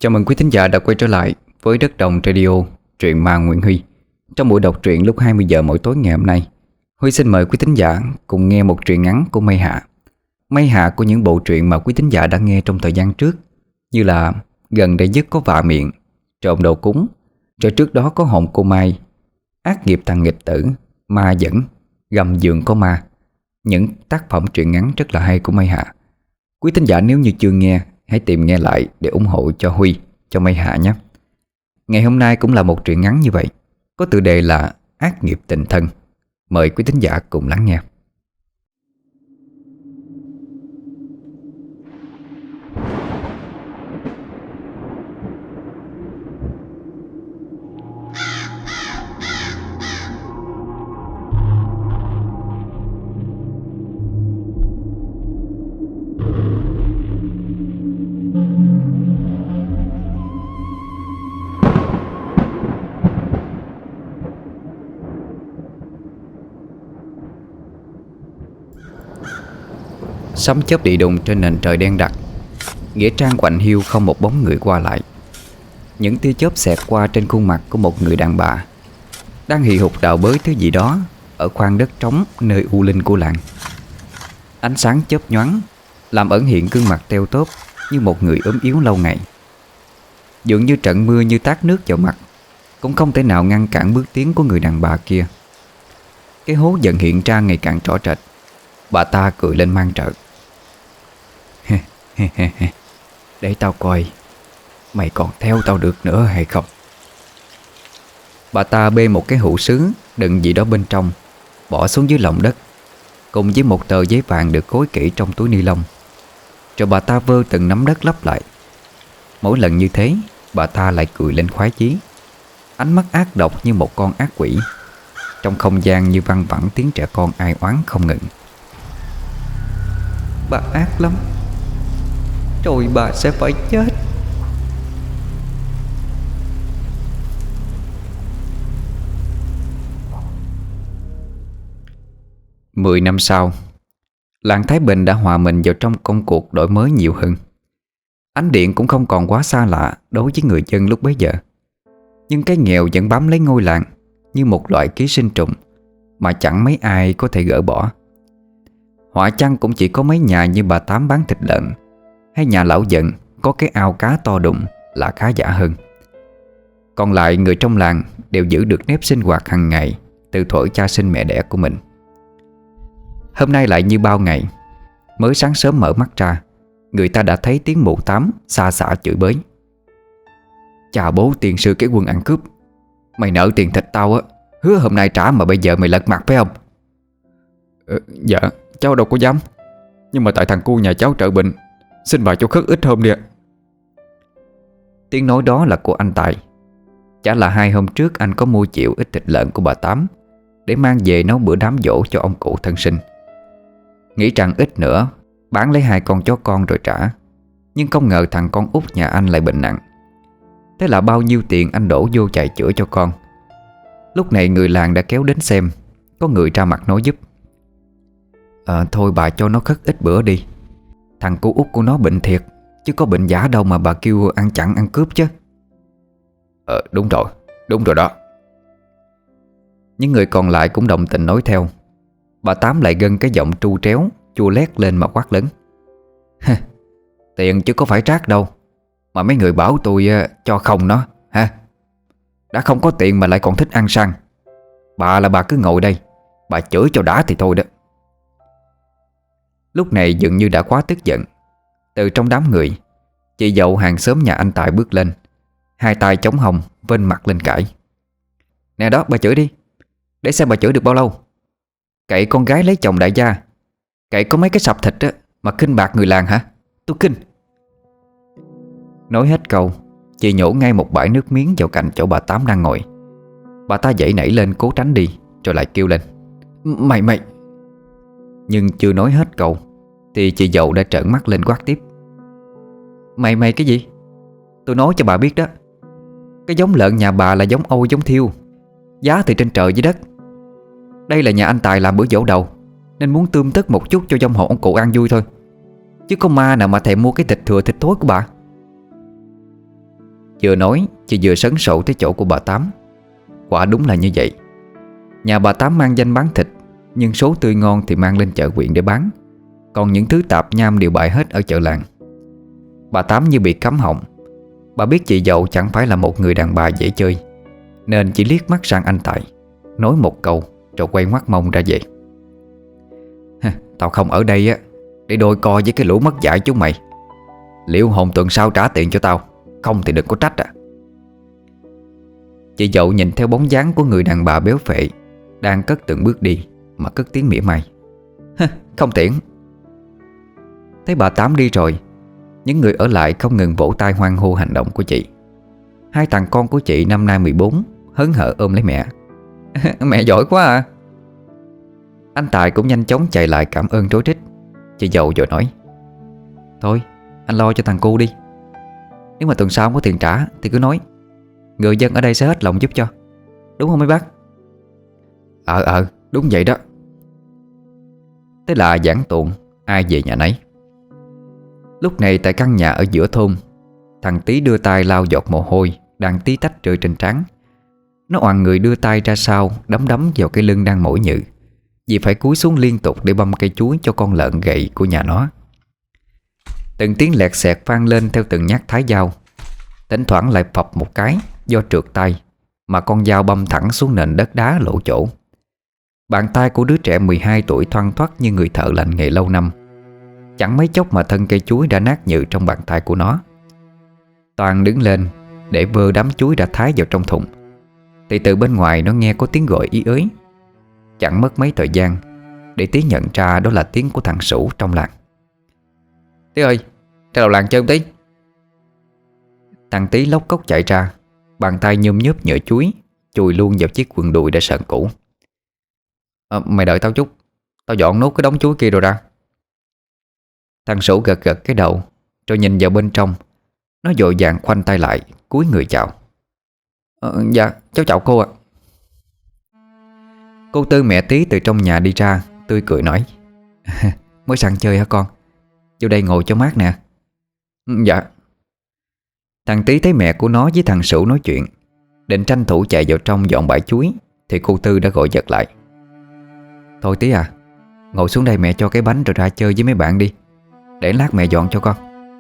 Chào mừng quý thính giả đã quay trở lại với Đất Đồng Radio, truyện ma Nguyễn Huy. Trong buổi đọc truyện lúc 20 giờ mỗi tối ngày hôm nay, Huy xin mời quý thính giả cùng nghe một truyện ngắn của Mây Hạ. Mây Hạ của những bộ truyện mà quý thính giả đã nghe trong thời gian trước, như là Gần đây nhất có vạ miệng, Trộm đồ cúng, rồi trước đó có Hồn cô Mai, Ác nghiệp thằng nghịch tử, Ma dẫn, Gầm giường có ma. Những tác phẩm truyện ngắn rất là hay của Mây Hạ. Quý thính giả nếu như chưa nghe, hãy tìm nghe lại để ủng hộ cho Huy, cho Mây Hạ nhé. Ngày hôm nay cũng là một truyện ngắn như vậy, có tựa đề là Ác nghiệp tình thân. Mời quý thính giả cùng lắng nghe. Sấm chớp địa đùng trên nền trời đen đặc. Nghĩa trang quạnh hiu không một bóng người qua lại. Những tia chớp xẹt qua trên khuôn mặt của một người đàn bà đang hì hục đào bới thứ gì đó ở khoang đất trống nơi u linh của làng. Ánh sáng chớp nhoáng làm ẩn hiện gương mặt teo tóp như một người ốm yếu lâu ngày. Dường như trận mưa như tát nước vào mặt cũng không thể nào ngăn cản bước tiến của người đàn bà kia. Cái hố dần hiện ra ngày càng rõ rệt. Bà ta cười lên mang trợ. Để tao coi mày còn theo tao được nữa hay không. Bà ta bê một cái hũ sứ đựng gì đó bên trong, bỏ xuống dưới lòng đất, cùng với một tờ giấy vàng được gói kỹ trong túi ni lông. Rồi bà ta vơ từng nắm đất lấp lại. Mỗi lần như thế, bà ta lại cười lên khoái chí, ánh mắt ác độc như một con ác quỷ. Trong không gian như văng vẳng tiếng trẻ con ai oán không ngừng. Bà ác lắm, rồi bà sẽ phải chết. Mười năm sau, làng Thái Bình đã hòa mình vào trong công cuộc đổi mới nhiều hơn. Ánh điện cũng không còn quá xa lạ đối với người dân lúc bấy giờ. Nhưng cái nghèo vẫn bám lấy ngôi làng như một loại ký sinh trùng mà chẳng mấy ai có thể gỡ bỏ. Họa chăng cũng chỉ có mấy nhà như bà Tám bán thịt lợn, hay nhà lão Dận có cái ao cá to đùng là khá giả hơn. Còn lại người trong làng đều giữ được nếp sinh hoạt hàng ngày từ thuở cha sinh mẹ đẻ của mình. Hôm nay lại như bao ngày, mới sáng sớm mở mắt ra, người ta đã thấy tiếng mụ Tám xa xả chửi bới. Chà bố tiền sư cái quân ăn cướp, mày nợ tiền thịt tao á, hứa hôm nay trả mà bây giờ mày lật mặt phải không? Dạ cháu đâu có dám, nhưng mà tại thằng cu nhà cháu trợ bệnh, xin bà cho khất ít hôm đi ạ. Tiếng nói đó là của anh Tài. Chả là 2 hôm trước anh có mua chịu ít thịt lợn của bà Tám để mang về nấu bữa đám giỗ cho ông cụ thân sinh. Nghĩ rằng ít nữa bán lấy 2 con chó con rồi trả. Nhưng không ngờ thằng con út nhà anh lại bệnh nặng. Thế là bao nhiêu tiền anh đổ vô chạy chữa cho con. Lúc này người làng đã kéo đến xem. Có người ra mặt nói giúp. Thôi bà cho nó khất ít bữa đi. Thằng cô út của nó bệnh thiệt, chứ có bệnh giả đâu mà bà kêu ăn chặn ăn cướp chứ. Đúng rồi đó. Những người còn lại cũng đồng tình nói theo. Bà Tám lại gân cái giọng tru tréo, chua lét lên mà quát lớn. Tiền chứ có phải rác đâu, mà mấy người bảo tôi cho không nó ha. Đã không có tiền mà lại còn thích ăn săn. Bà là bà cứ ngồi đây, bà chửi cho đã thì thôi đó. Lúc này dường như đã quá tức giận. Từ trong đám người, chị dậu hàng xóm nhà anh Tài bước lên, 2 tay chống hông, vênh mặt lên cãi. Nè đó bà chửi đi, để xem bà chửi được bao lâu. Cậy con gái lấy chồng đại gia, cậy có mấy cái sập thịt á mà khinh bạc người làng hả? Tôi khinh. Nói hết câu, chị nhổ ngay một bãi nước miếng vào cạnh chỗ bà Tám đang ngồi. Bà ta dậy nảy lên cố tránh đi, rồi lại kêu lên. Mày. Nhưng chưa nói hết câu thì chị dậu đã trợn mắt lên quát tiếp. Mày cái gì? Tôi nói cho bà biết đó, cái giống lợn nhà bà là giống Âu giống Thiêu, giá từ trên trời dưới đất. Đây là nhà anh Tài làm bữa giỗ đầu, nên muốn tươm tất một chút cho dông hộ ông cụ ăn vui thôi. Chứ có ma nào mà thèm mua cái thịt thừa thịt thối của bà. Vừa nói chị vừa sấn sổ tới chỗ của bà Tám. Quả đúng là như vậy. Nhà bà Tám mang danh bán thịt, nhưng số tươi ngon thì mang lên chợ huyện để bán, còn những thứ tạp nham đều bày hết ở chợ làng. Bà Tám như bị cấm họng. Bà biết chị dậu chẳng phải là một người đàn bà dễ chơi, nên chỉ liếc mắt sang anh Tài, nói một câu rồi quay ngoắt mông ra về. Tao không ở đây á để đôi co với cái lũ mất dạy chúng mày. Liệu hồn tuần sau trả tiền cho tao, không thì đừng có trách à. Chị dậu nhìn theo bóng dáng của người đàn bà béo phệ đang cất từng bước đi mà cất tiếng mỉa mai. Không tiễn. Thấy bà Tám đi rồi, những người ở lại không ngừng vỗ tay hoan hô hành động của chị. Hai thằng con của chị năm nay 14 hớn hở ôm lấy mẹ. Mẹ giỏi quá à. Anh Tài cũng nhanh chóng chạy lại cảm ơn rối rít. Chị dậu rồi nói: Thôi anh lo cho thằng cu đi. Nếu mà tuần sau không có tiền trả thì cứ nói, người dân ở đây sẽ hết lòng giúp cho. Đúng không mấy bác? Đúng vậy đó. Thế là giảng tuồng, ai về nhà nấy. Lúc này tại căn nhà ở giữa thôn, thằng Tí đưa tay lau giọt mồ hôi đang tí tách rơi trên trán. Nó oằn người đưa tay ra sau, đấm đấm vào cái lưng đang mỏi nhừ, vì phải cúi xuống liên tục để băm cây chuối cho con lợn gậy của nhà nó. Từng tiếng lẹt xẹt vang lên theo từng nhát thái dao. Thỉnh thoảng lại phập một cái do trượt tay mà con dao băm thẳng xuống nền đất đá lộ chỗ. Bàn tay của đứa trẻ 12 tuổi thoăn thoắt như người thợ lành nghề lâu năm. Chẳng mấy chốc mà thân cây chuối đã nát nhừ trong bàn tay của nó. Toàn đứng lên để vơ đám chuối đã thái vào trong thùng, thì từ bên ngoài nó nghe có tiếng gọi ý ới. Chẳng mất mấy thời gian để Tí nhận ra đó là tiếng của thằng Sủ trong làng. Tí ơi, ra đầu làng chơi một tí. Thằng Tí lóc cốc chạy ra, bàn tay nhôm nhớp nhựa chuối chùi luôn vào chiếc quần đùi đã sờn cũ. Mày đợi tao chút, tao dọn nốt cái đống chuối kia rồi ra. Thằng Sủ gật gật cái đầu rồi nhìn vào bên trong. Nó vội vàng khoanh tay lại, cúi người chào. Dạ, cháu chào cô ạ. Cô Tư mẹ Tí từ trong nhà đi ra, tươi cười nói: Mới sang chơi hả con? Vô đây ngồi cho mát nè. Dạ. Thằng Tí thấy mẹ của nó với thằng Sửu nói chuyện, định tranh thủ chạy vào trong dọn bãi chuối, thì cô Tư đã gọi giật lại: Thôi Tí à, ngồi xuống đây mẹ cho cái bánh rồi ra chơi với mấy bạn đi, để lát mẹ dọn cho con.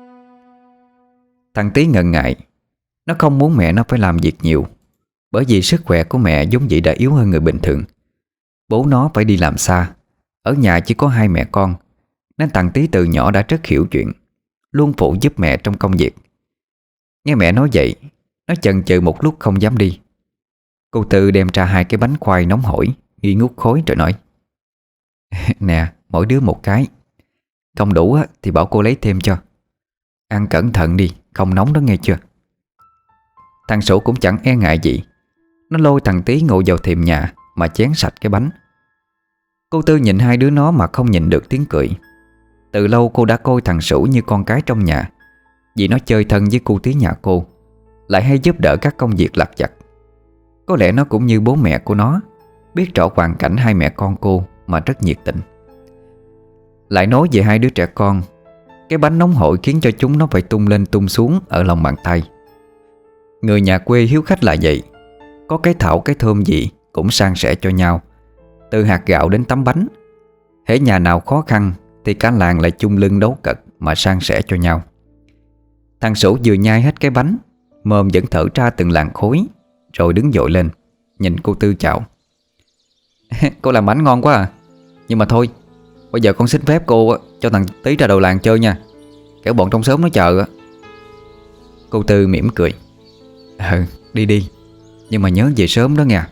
Thằng Tí ngần ngại. Nó không muốn mẹ nó phải làm việc nhiều, bởi vì sức khỏe của mẹ vốn dĩ đã yếu hơn người bình thường. Bố nó phải đi làm xa, ở nhà chỉ có hai mẹ con, nên thằng Tí từ nhỏ đã rất hiểu chuyện, luôn phụ giúp mẹ trong công việc. Nghe mẹ nói vậy, nó chần chừ một lúc không dám đi. Cô Tư đem ra hai cái bánh khoai nóng hổi, nghi ngút khói rồi nói: Nè, mỗi đứa một cái. Không đủ thì bảo cô lấy thêm cho. Ăn cẩn thận đi, không nóng đó nghe chưa. Thằng Sủ cũng chẳng e ngại gì. Nó lôi thằng Tí ngồi vào thềm nhà mà chén sạch cái bánh. Cô Tư nhìn hai đứa nó mà không nhìn được tiếng cười. Từ lâu cô đã coi thằng Sủ như con cái trong nhà, vì nó chơi thân với cô Tí nhà cô, lại hay giúp đỡ các công việc lặt vặt. Có lẽ nó cũng như bố mẹ của nó, biết rõ hoàn cảnh hai mẹ con cô mà rất nhiệt tình. Lại nói về hai đứa trẻ con, cái bánh nóng hổi khiến cho chúng nó phải tung lên tung xuống ở lòng bàn tay. Người nhà quê hiếu khách là vậy, có cái thảo cái thơm gì cũng san sẻ cho nhau, từ hạt gạo đến tấm bánh. Hễ nhà nào khó khăn thì cả làng lại chung lưng đấu cật mà san sẻ cho nhau. Thằng Sủ vừa nhai hết cái bánh, mồm vẫn thở ra từng làn khói, rồi đứng dội lên nhìn cô Tư chào: Cô làm bánh ngon quá à. Nhưng mà thôi, bây giờ con xin phép cô cho thằng Tí ra đầu làng chơi nha, kẻo bọn trong xóm nó chờ. Cô Tư mỉm cười: Đi đi, nhưng mà nhớ về sớm đó nha.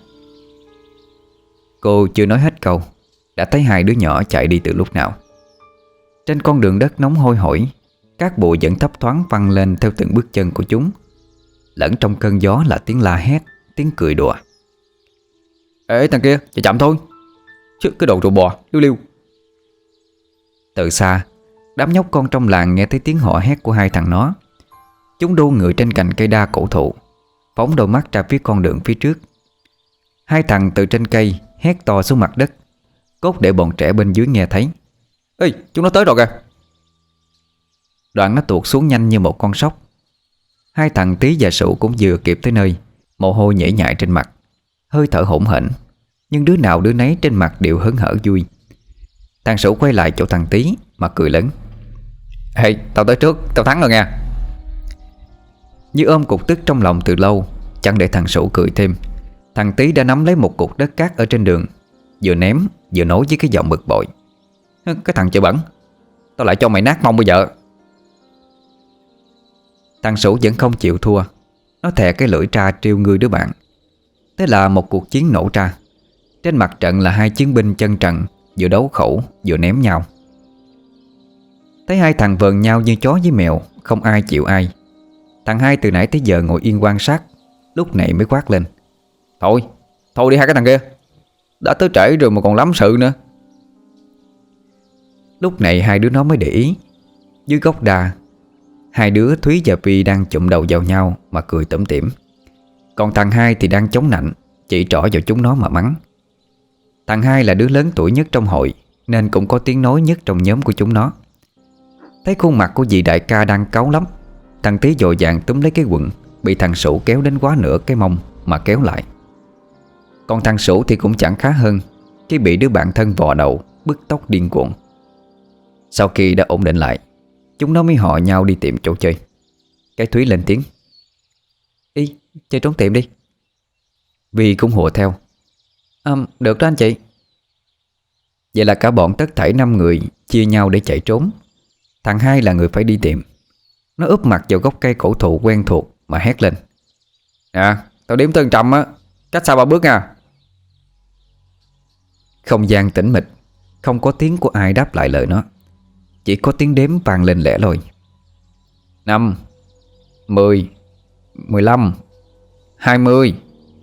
Cô chưa nói hết câu đã thấy hai đứa nhỏ chạy đi từ lúc nào. Trên con đường đất nóng hôi hổi, cát bụi vẫn thấp thoáng văng lên theo từng bước chân của chúng. Lẫn trong cơn gió là tiếng la hét, tiếng cười đùa. Ê thằng kia, chạy chậm thôi, chứ cái đồ rùa bò, liu liu. Từ xa, đám nhóc con trong làng nghe thấy tiếng hò hét của hai thằng nó. Chúng đu người trên cành cây đa cổ thụ, phóng đôi mắt ra phía con đường phía trước. Hai thằng từ trên cây hét to xuống mặt đất, cốt để bọn trẻ bên dưới nghe thấy. Ê, chúng nó tới rồi kìa. Đoạn nó tuột xuống nhanh như một con sóc. Hai thằng Tí và Sụ cũng vừa kịp tới nơi. Mồ hôi nhễ nhại trên mặt, hơi thở hổn hển, nhưng đứa nào đứa nấy trên mặt đều hớn hở vui. Thằng Sụ quay lại chỗ thằng Tí mà cười lớn: "Ê, tao tới trước, tao thắng rồi nha." Như ôm cục tức trong lòng từ lâu, chẳng để thằng Sụ cười thêm, thằng Tí đã nắm lấy một cục đất cát ở trên đường, vừa ném vừa nói với cái giọng bực bội: "Cái thằng chơi bẩn, tao lại cho mày nát mông bây giờ." Thằng Sủ vẫn không chịu thua. Nó thè cái lưỡi ra trêu ngươi đứa bạn. Thế là một cuộc chiến nổ ra. Trên mặt trận là hai chiến binh chân trần, vừa đấu khẩu vừa ném nhau. Thấy hai thằng vờn nhau như chó với mèo, không ai chịu ai. Thằng Hai từ nãy tới giờ ngồi yên quan sát, lúc này mới quát lên: Thôi, thôi đi hai cái thằng kia, đã tới trễ rồi mà còn lắm sự nữa." Lúc này hai đứa nó mới để ý, dưới gốc đa, hai đứa Thúy và Vi đang chụm đầu vào nhau mà cười tủm tỉm. Còn thằng Hai thì đang chống nạnh, chỉ trỏ vào chúng nó mà mắng. Thằng Hai là đứa lớn tuổi nhất trong hội, nên cũng có tiếng nói nhất trong nhóm của chúng nó. Thấy khuôn mặt của vị đại ca đang cáu lắm, thằng Tí vội vàng túm lấy cái quần bị thằng Sủ kéo đến quá nửa cái mông mà kéo lại. Còn thằng Sủ thì cũng chẳng khá hơn khi bị đứa bạn thân vò đầu bứt tóc điên cuồng. Sau khi đã ổn định lại, chúng nó mới hò nhau đi tìm chỗ chơi. Cái Thúy lên tiếng: "Đi, chơi trốn tìm đi." Vi cũng hùa theo: "Được đó anh chị." Vậy là cả bọn tất thảy 5 người chia nhau để chạy trốn. Thằng Hai là người phải đi tìm. Nó úp mặt vào gốc cây cổ thụ quen thuộc mà hét lên: Tao đếm tới 100 á, cách xa 3 bước nha." Không gian tĩnh mịch, không có tiếng của ai đáp lại lời nó. Chỉ có tiếng đếm vang lên lẻ loi: 5, 10, 15, 20,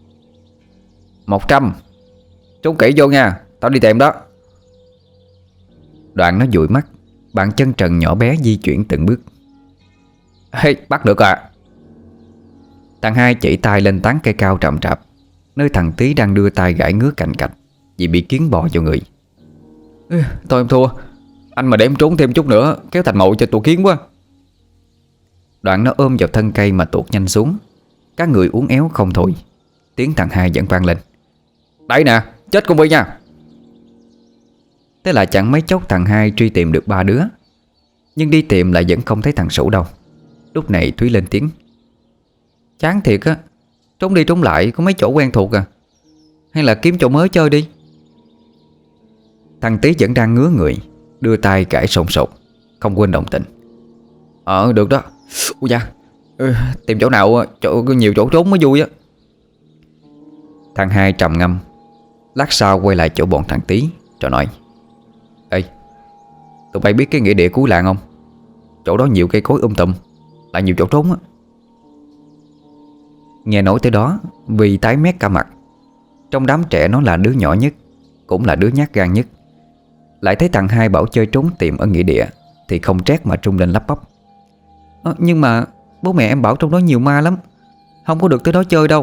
100. Trốn kỹ vô nha, tao đi tìm đó. Đoạn nó dụi mắt, bàn chân trần nhỏ bé di chuyển từng bước. "Hey, bắt được à?" Thằng Hai chỉ tay lên tán cây cao rậm rạp, nơi thằng Tí đang đưa tay gãi ngứa cạnh cạch vì bị kiến bò vào người. Thôi em thua, anh mà để em trốn thêm chút nữa kéo thành mậu cho tụi kiến quá." Đoạn nó ôm vào thân cây mà tuột nhanh xuống. Các người uốn éo không thôi. Tiếng thằng Hai vẫn vang lên: "Đây nè, chết con Vi nha." Thế là chẳng mấy chốc thằng Hai truy tìm được 3 đứa. Nhưng đi tìm lại vẫn không thấy thằng Sủ đâu. Lúc này Thúy lên tiếng: "Chán thiệt á, trốn đi trốn lại có mấy chỗ quen thuộc à, hay là kiếm chỗ mới chơi đi." Thằng Tí vẫn đang ngứa người, đưa tay cãi sồn sột, không quên đồng tình: Được đó. Ui da, tìm chỗ nào có nhiều chỗ trốn mới vui á." Thằng Hai trầm ngâm, lát sau quay lại chỗ bọn thằng Tí rồi nói: "Ê, tụi bay biết cái nghĩa địa cuối làng không? Chỗ đó nhiều cây cối tùm, lại nhiều chỗ trốn á." Nghe nói tới đó, vì tái mét cả mặt. Trong đám trẻ nó là đứa nhỏ nhất, cũng là đứa nhát gan nhất. Lại thấy thằng Hai bảo chơi trốn tìm ở nghĩa địa thì không trét mà trung lên lắp bắp: "Nhưng mà bố mẹ em bảo trong đó nhiều ma lắm, không có được tới đó chơi đâu."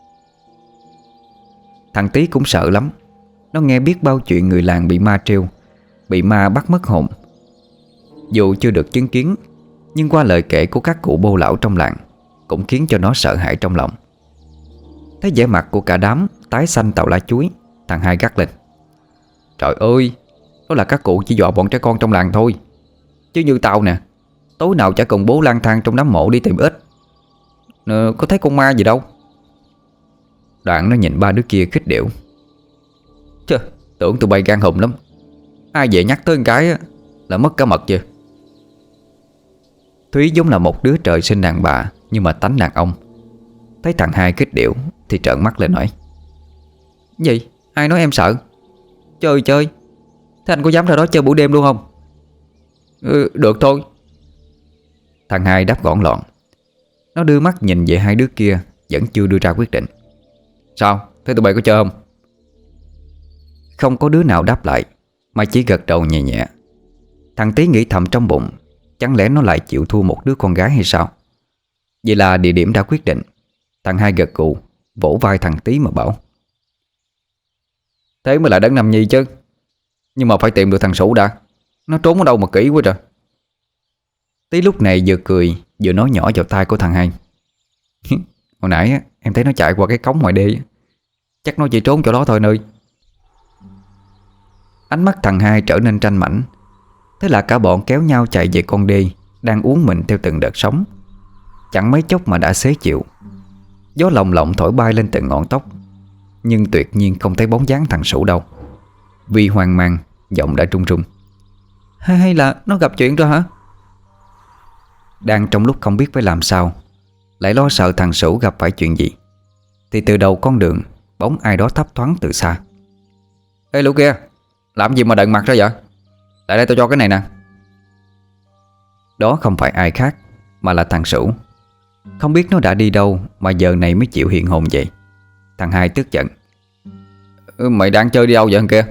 Thằng Tí cũng sợ lắm. Nó nghe biết bao chuyện người làng bị ma trêu, bị ma bắt mất hồn. Dù chưa được chứng kiến, nhưng qua lời kể của các cụ bô lão trong làng cũng khiến cho nó sợ hãi trong lòng. Thấy vẻ mặt của cả đám tái xanh tàu lá chuối, thằng Hai gắt lên: "Trời ơi, đó là các cụ chỉ dọa bọn trẻ con trong làng thôi. Chứ như tao nè, tối nào chả cùng bố lang thang trong đám mộ đi tìm ếch, có thấy con ma gì đâu." Đoạn nó nhìn 3 đứa kia khích điệu: "Chơ, tưởng tụi bay gan hùm lắm, ai về nhắc tới một cái á, là mất cả mật chưa." Thúy giống là một đứa trời sinh đàn bà nhưng mà tánh đàn ông. Thấy thằng Hai khích điệu thì trợn mắt lên nói: "Gì? Ai nói em sợ? Chơi chơi. Thế anh có dám ra đó chơi buổi đêm luôn không?" Được thôi." Thằng Hai đáp gọn lọn. Nó đưa mắt nhìn về hai đứa kia, vẫn chưa đưa ra quyết định. "Sao? Thế tụi bay có chơi không?" Không có đứa nào đáp lại, mà chỉ gật đầu nhẹ nhẹ. Thằng Tí nghĩ thầm trong bụng, chẳng lẽ nó lại chịu thua một đứa con gái hay sao? Vậy là địa điểm đã quyết định. Thằng Hai gật gù, vỗ vai thằng Tí mà bảo: "Thế mới là đấng Nam Nhi chứ. Nhưng mà phải tìm được thằng Sủ đã. Nó trốn ở đâu mà kỹ quá trời." Tí lúc này vừa cười vừa nói nhỏ vào tai của thằng Hai: Hồi nãy á, em thấy nó chạy qua cái cống ngoài đê á. Chắc nó chỉ trốn chỗ đó thôi nơi. Ánh mắt thằng hai trở nên tranh mảnh. Thế là cả bọn kéo nhau chạy về con đê đang uốn mình theo từng đợt sóng. Chẳng mấy chốc mà đã xế chiều. Gió lồng lộng thổi bay lên từng ngọn tóc, nhưng tuyệt nhiên không thấy bóng dáng thằng Sửu đâu. Vì hoang mang, giọng đã run run. Hay là nó gặp chuyện rồi hả? Đang trong lúc không biết phải làm sao, lại lo sợ thằng Sửu gặp phải chuyện gì, thì từ đầu con đường bóng ai đó thấp thoáng từ xa. Ê lũ kia, làm gì mà đận mặt ra vậy? Lại đây tao cho cái này nè. Đó không phải ai khác mà là thằng Sửu. Không biết nó đã đi đâu mà giờ này mới chịu hiện hồn vậy. Thằng hai tức giận. Mày đang chơi đi đâu vậy thằng kia?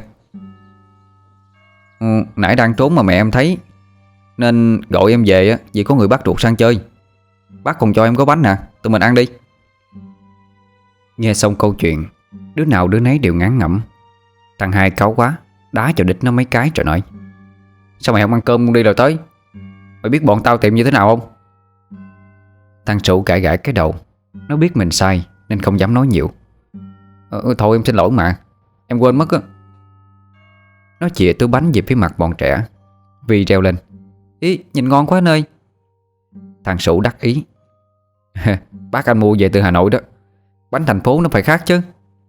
Nãy đang trốn mà mẹ em thấy, nên gọi em về á, vì có người bắt ruột sang chơi. Bác còn cho em có bánh nè, tụi mình ăn đi. Nghe xong câu chuyện, đứa nào đứa nấy đều ngán ngẩm. Thằng hai cáu quá, đá cho đít nó mấy cái rồi nói. Sao mày không ăn cơm đi rồi tới? Mày biết bọn tao tìm như thế nào không? Thằng Sửu gãi gãi cái đầu. Nó biết mình sai nên không dám nói nhiều. Thôi em xin lỗi mà, em quên mất á. Nó chìa túi bánh về phía mặt bọn trẻ. Vì reo lên. Ý, nhìn ngon quá anh ơi. Thằng Sửu đắc ý. Bác anh mua về từ Hà Nội đó. Bánh thành phố nó phải khác chứ.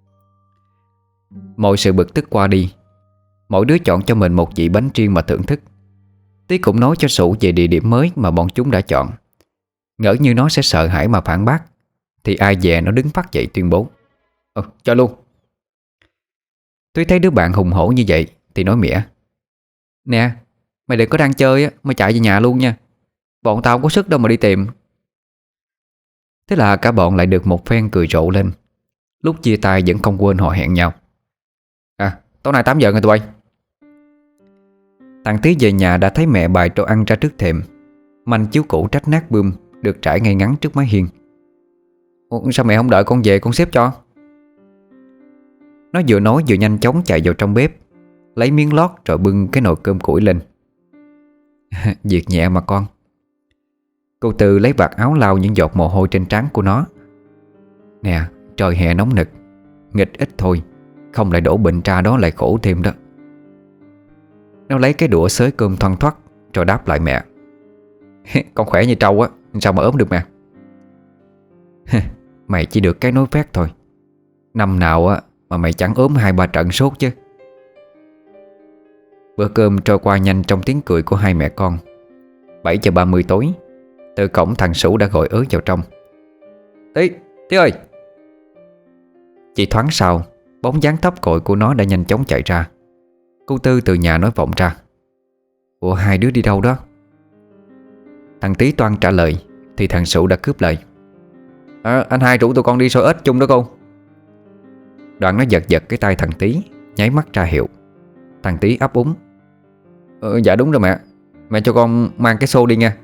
Mọi sự bực tức qua đi, mỗi đứa chọn cho mình một vị bánh riêng mà thưởng thức. Tí cũng nói cho Sửu về địa điểm mới mà bọn chúng đã chọn. Ngỡ như nó sẽ sợ hãi mà phản bác, thì ai dè nó đứng phát dậy tuyên bố. Cho luôn. Tuy thấy đứa bạn hùng hổ như vậy thì nói mỉa. Nè, mày đừng có đang chơi á, mày chạy về nhà luôn nha. Bọn tao không có sức đâu mà đi tìm. Thế là cả bọn lại được một phen cười rộ lên. Lúc chia tay vẫn không quên hò hẹn nhau. Tối nay 8 giờ rồi tụi bay. Thằng Tí về nhà đã thấy mẹ bày đồ ăn ra trước thềm. Manh chiếu cũ rách nát bươm được trải ngay ngắn trước mái hiên. Sao mẹ không đợi con về con xếp cho? Nó vừa nói vừa nhanh chóng chạy vào trong bếp, lấy miếng lót rồi bưng cái nồi cơm củi lên. Việc nhẹ mà con. Cô Tư lấy vạt áo lau những giọt mồ hôi trên trán của nó. Nè, trời hè nóng nực, nghịch ít thôi, không lại đổ bệnh ra đó lại khổ thêm đó. Nó lấy cái đũa xới cơm thoăn thoắt rồi đáp lại mẹ. Con khỏe như trâu á, sao mà ốm được mẹ? Mày chỉ được cái nói phét thôi. Năm nào á mà mày chẳng ốm 2-3 trận sốt chứ. Bữa cơm trôi qua nhanh trong tiếng cười của hai mẹ con. 7:30 tối, từ cổng thằng Sửu đã gọi ớ vào trong. Tí ơi. Chỉ thoáng sau, bóng dáng thấp cội của nó đã nhanh chóng chạy ra. Cô Tư từ nhà nói vọng ra. Ủa, hai đứa đi đâu đó? Thằng Tí toan trả lời thì thằng Sửu đã cướp lời. Anh hai rủ tụi con đi soi ếch chung đó cô. Đoạn nó giật giật cái tay thằng Tí, nháy mắt ra hiệu. Thằng Tí ấp úng. Dạ đúng rồi mẹ. Mẹ cho con mang cái xô đi nha.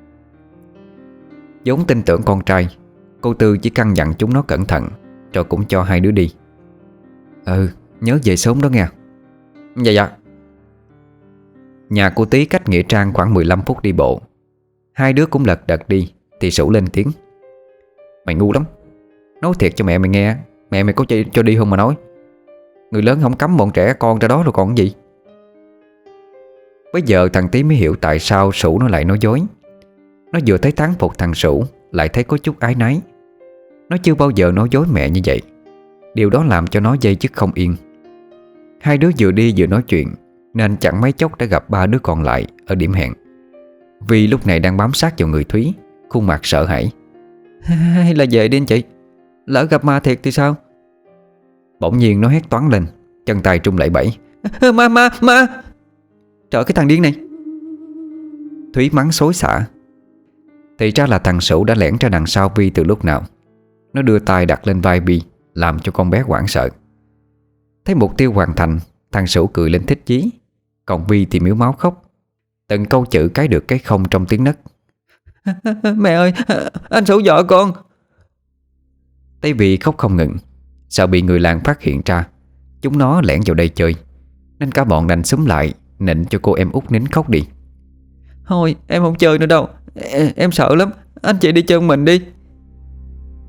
vốn tin tưởng con trai, cô Tư chỉ căn dặn chúng nó cẩn thận, rồi cũng cho hai đứa đi. Nhớ về sớm đó nghe. Dạ. Nhà cô Tí cách nghĩa trang khoảng 15 phút đi bộ. Hai đứa cũng lật đật đi thì Sửu lên tiếng. Mày ngu lắm. Nói thiệt cho mẹ mày nghe, mẹ mày có cho đi không mà nói. Người lớn không cấm bọn trẻ con ra đó rồi còn gì. Bây giờ thằng Tí mới hiểu tại sao Sửu nó lại nói dối. Nó vừa thấy thắng phục thằng Sửu, lại thấy có chút ái náy. Nó chưa bao giờ nói dối mẹ như vậy. Điều đó làm cho nó dây dứt không yên. Hai đứa vừa đi vừa nói chuyện, nên chẳng mấy chốc đã gặp ba đứa còn lại ở điểm hẹn. Vì lúc này đang bám sát vào người Thúy, khuôn mặt sợ hãi. Hay là về đi anh chị, lỡ gặp ma thiệt thì sao? Bỗng nhiên nó hét toáng lên, chân tay trung lẩy bẩy. Ma. Trời, cái thằng điên này. Thúy mắng xối xả. Thì ra là thằng Sửu đã lẻn ra đằng sau Vi từ lúc nào. Nó đưa tay đặt lên vai Vi, làm cho con bé hoảng sợ. Thấy mục tiêu hoàn thành, thằng Sửu cười lên thích chí. Còn Vi thì miếu máu khóc, từng câu chữ cái được cái không trong tiếng nấc. Mẹ ơi, anh Sửu dọa con. Thấy Vi khóc không ngừng, sợ bị người làng phát hiện ra chúng nó lẻn vào đây chơi, nên cả bọn đành xúm lại nịnh cho cô em út nín khóc đi. Thôi em không chơi nữa đâu, em sợ lắm, anh chị đi chơi mình đi.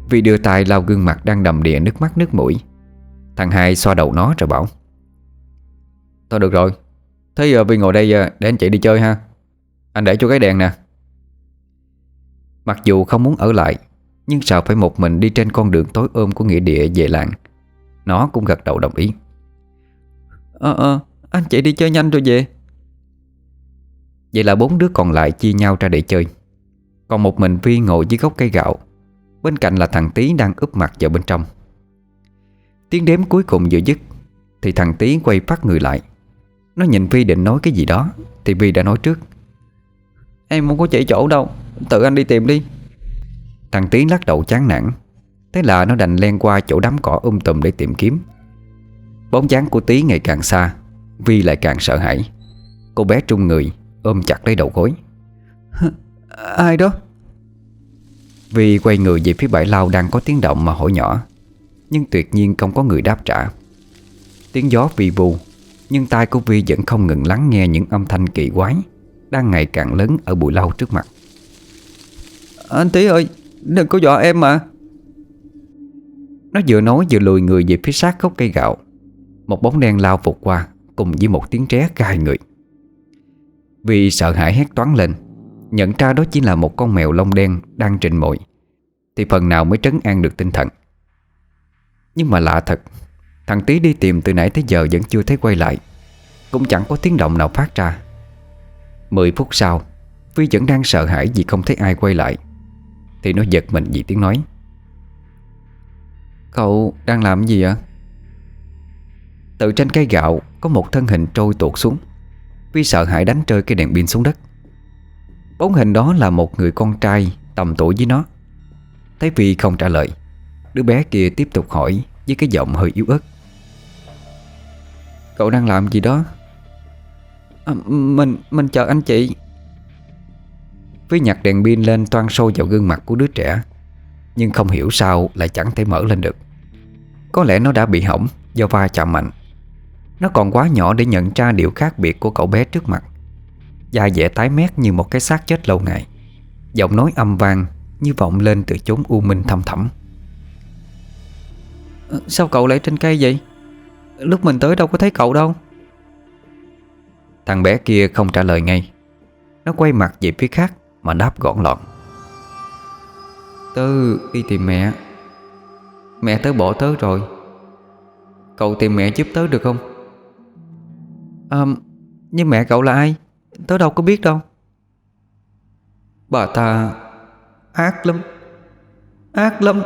Vi đưa tay lau gương mặt đang đầm đìa nước mắt nước mũi. Thằng Hai xoa đầu nó rồi bảo: Thôi được rồi, thế giờ Vi ngồi đây để anh chị đi chơi ha. Anh để cho cái đèn nè. Mặc dù không muốn ở lại, nhưng sợ phải một mình đi trên con đường tối ôm của nghĩa địa về làng, nó cũng gật đầu đồng ý. Anh chị đi chơi nhanh rồi về. Vậy là 4 đứa còn lại chia nhau ra để chơi. Còn một mình Vi ngồi dưới gốc cây gạo. Bên cạnh là thằng Tý đang úp mặt vào bên trong. Tiếng đếm cuối cùng vừa dứt thì thằng Tý quay phát người lại. Nó nhìn Vi định nói cái gì đó thì Vi đã nói trước: Em không có chỉ chỗ đâu, tự anh đi tìm đi. Thằng Tý lắc đầu chán nản. Thế là nó đành len qua chỗ đám cỏ tùm để tìm kiếm. Bóng dáng của Tý ngày càng xa, Vi lại càng sợ hãi. Cô bé trung người ôm chặt lấy đầu gối. Ai đó? Vi quay người về phía bãi lau đang có tiếng động mà hỏi nhỏ, nhưng tuyệt nhiên không có người đáp trả. Tiếng gió vi vu, nhưng tai của Vi vẫn không ngừng lắng nghe những âm thanh kỳ quái đang ngày càng lớn ở bụi lau trước mặt. Anh Tý ơi, đừng có dọa em mà. Nó vừa nói vừa lùi người về phía sát gốc cây gạo. Một bóng đen lao vụt qua cùng với một tiếng ré gai người. Vi sợ hãi hét toáng lên, nhận ra đó chỉ là một con mèo lông đen đang rình mồi, thì phần nào mới trấn an được tinh thần. Nhưng mà lạ thật, thằng Tý đi tìm từ nãy tới giờ vẫn chưa thấy quay lại, cũng chẳng có tiếng động nào phát ra. 10 phút sau, Vi vẫn đang sợ hãi vì không thấy ai quay lại, thì nó giật mình vì tiếng nói: Cậu đang làm gì ạ? Từ trên cây gạo có một thân hình trôi tuột xuống. Vi sợ hãi đánh rơi cái đèn pin xuống đất. Bóng hình đó là một người con trai tầm tuổi với nó. Thấy Vi không trả lời, đứa bé kia tiếp tục hỏi với cái giọng hơi yếu ớt: Cậu đang làm gì đó? Mình chờ anh chị. Vi nhặt đèn pin lên toan sôi vào gương mặt của đứa trẻ, nhưng không hiểu sao lại chẳng thể mở lên được. Có lẽ nó đã bị hỏng do va chạm mạnh. Nó còn quá nhỏ để nhận ra điều khác biệt của cậu bé trước mặt. Da dẻ tái mét như một cái xác chết lâu ngày. Giọng nói âm vang như vọng lên từ chốn u minh thăm thẳm: Sao cậu lại trên cây vậy? Lúc mình tới đâu có thấy cậu đâu. Thằng bé kia không trả lời ngay. Nó quay mặt về phía khác mà đáp gọn lọn: Tớ đi tìm mẹ. Mẹ tớ bỏ tớ rồi. Cậu tìm mẹ giúp tớ được không? Nhưng mẹ cậu là ai? Tớ đâu có biết đâu. Bà ta ác lắm. Ác lắm.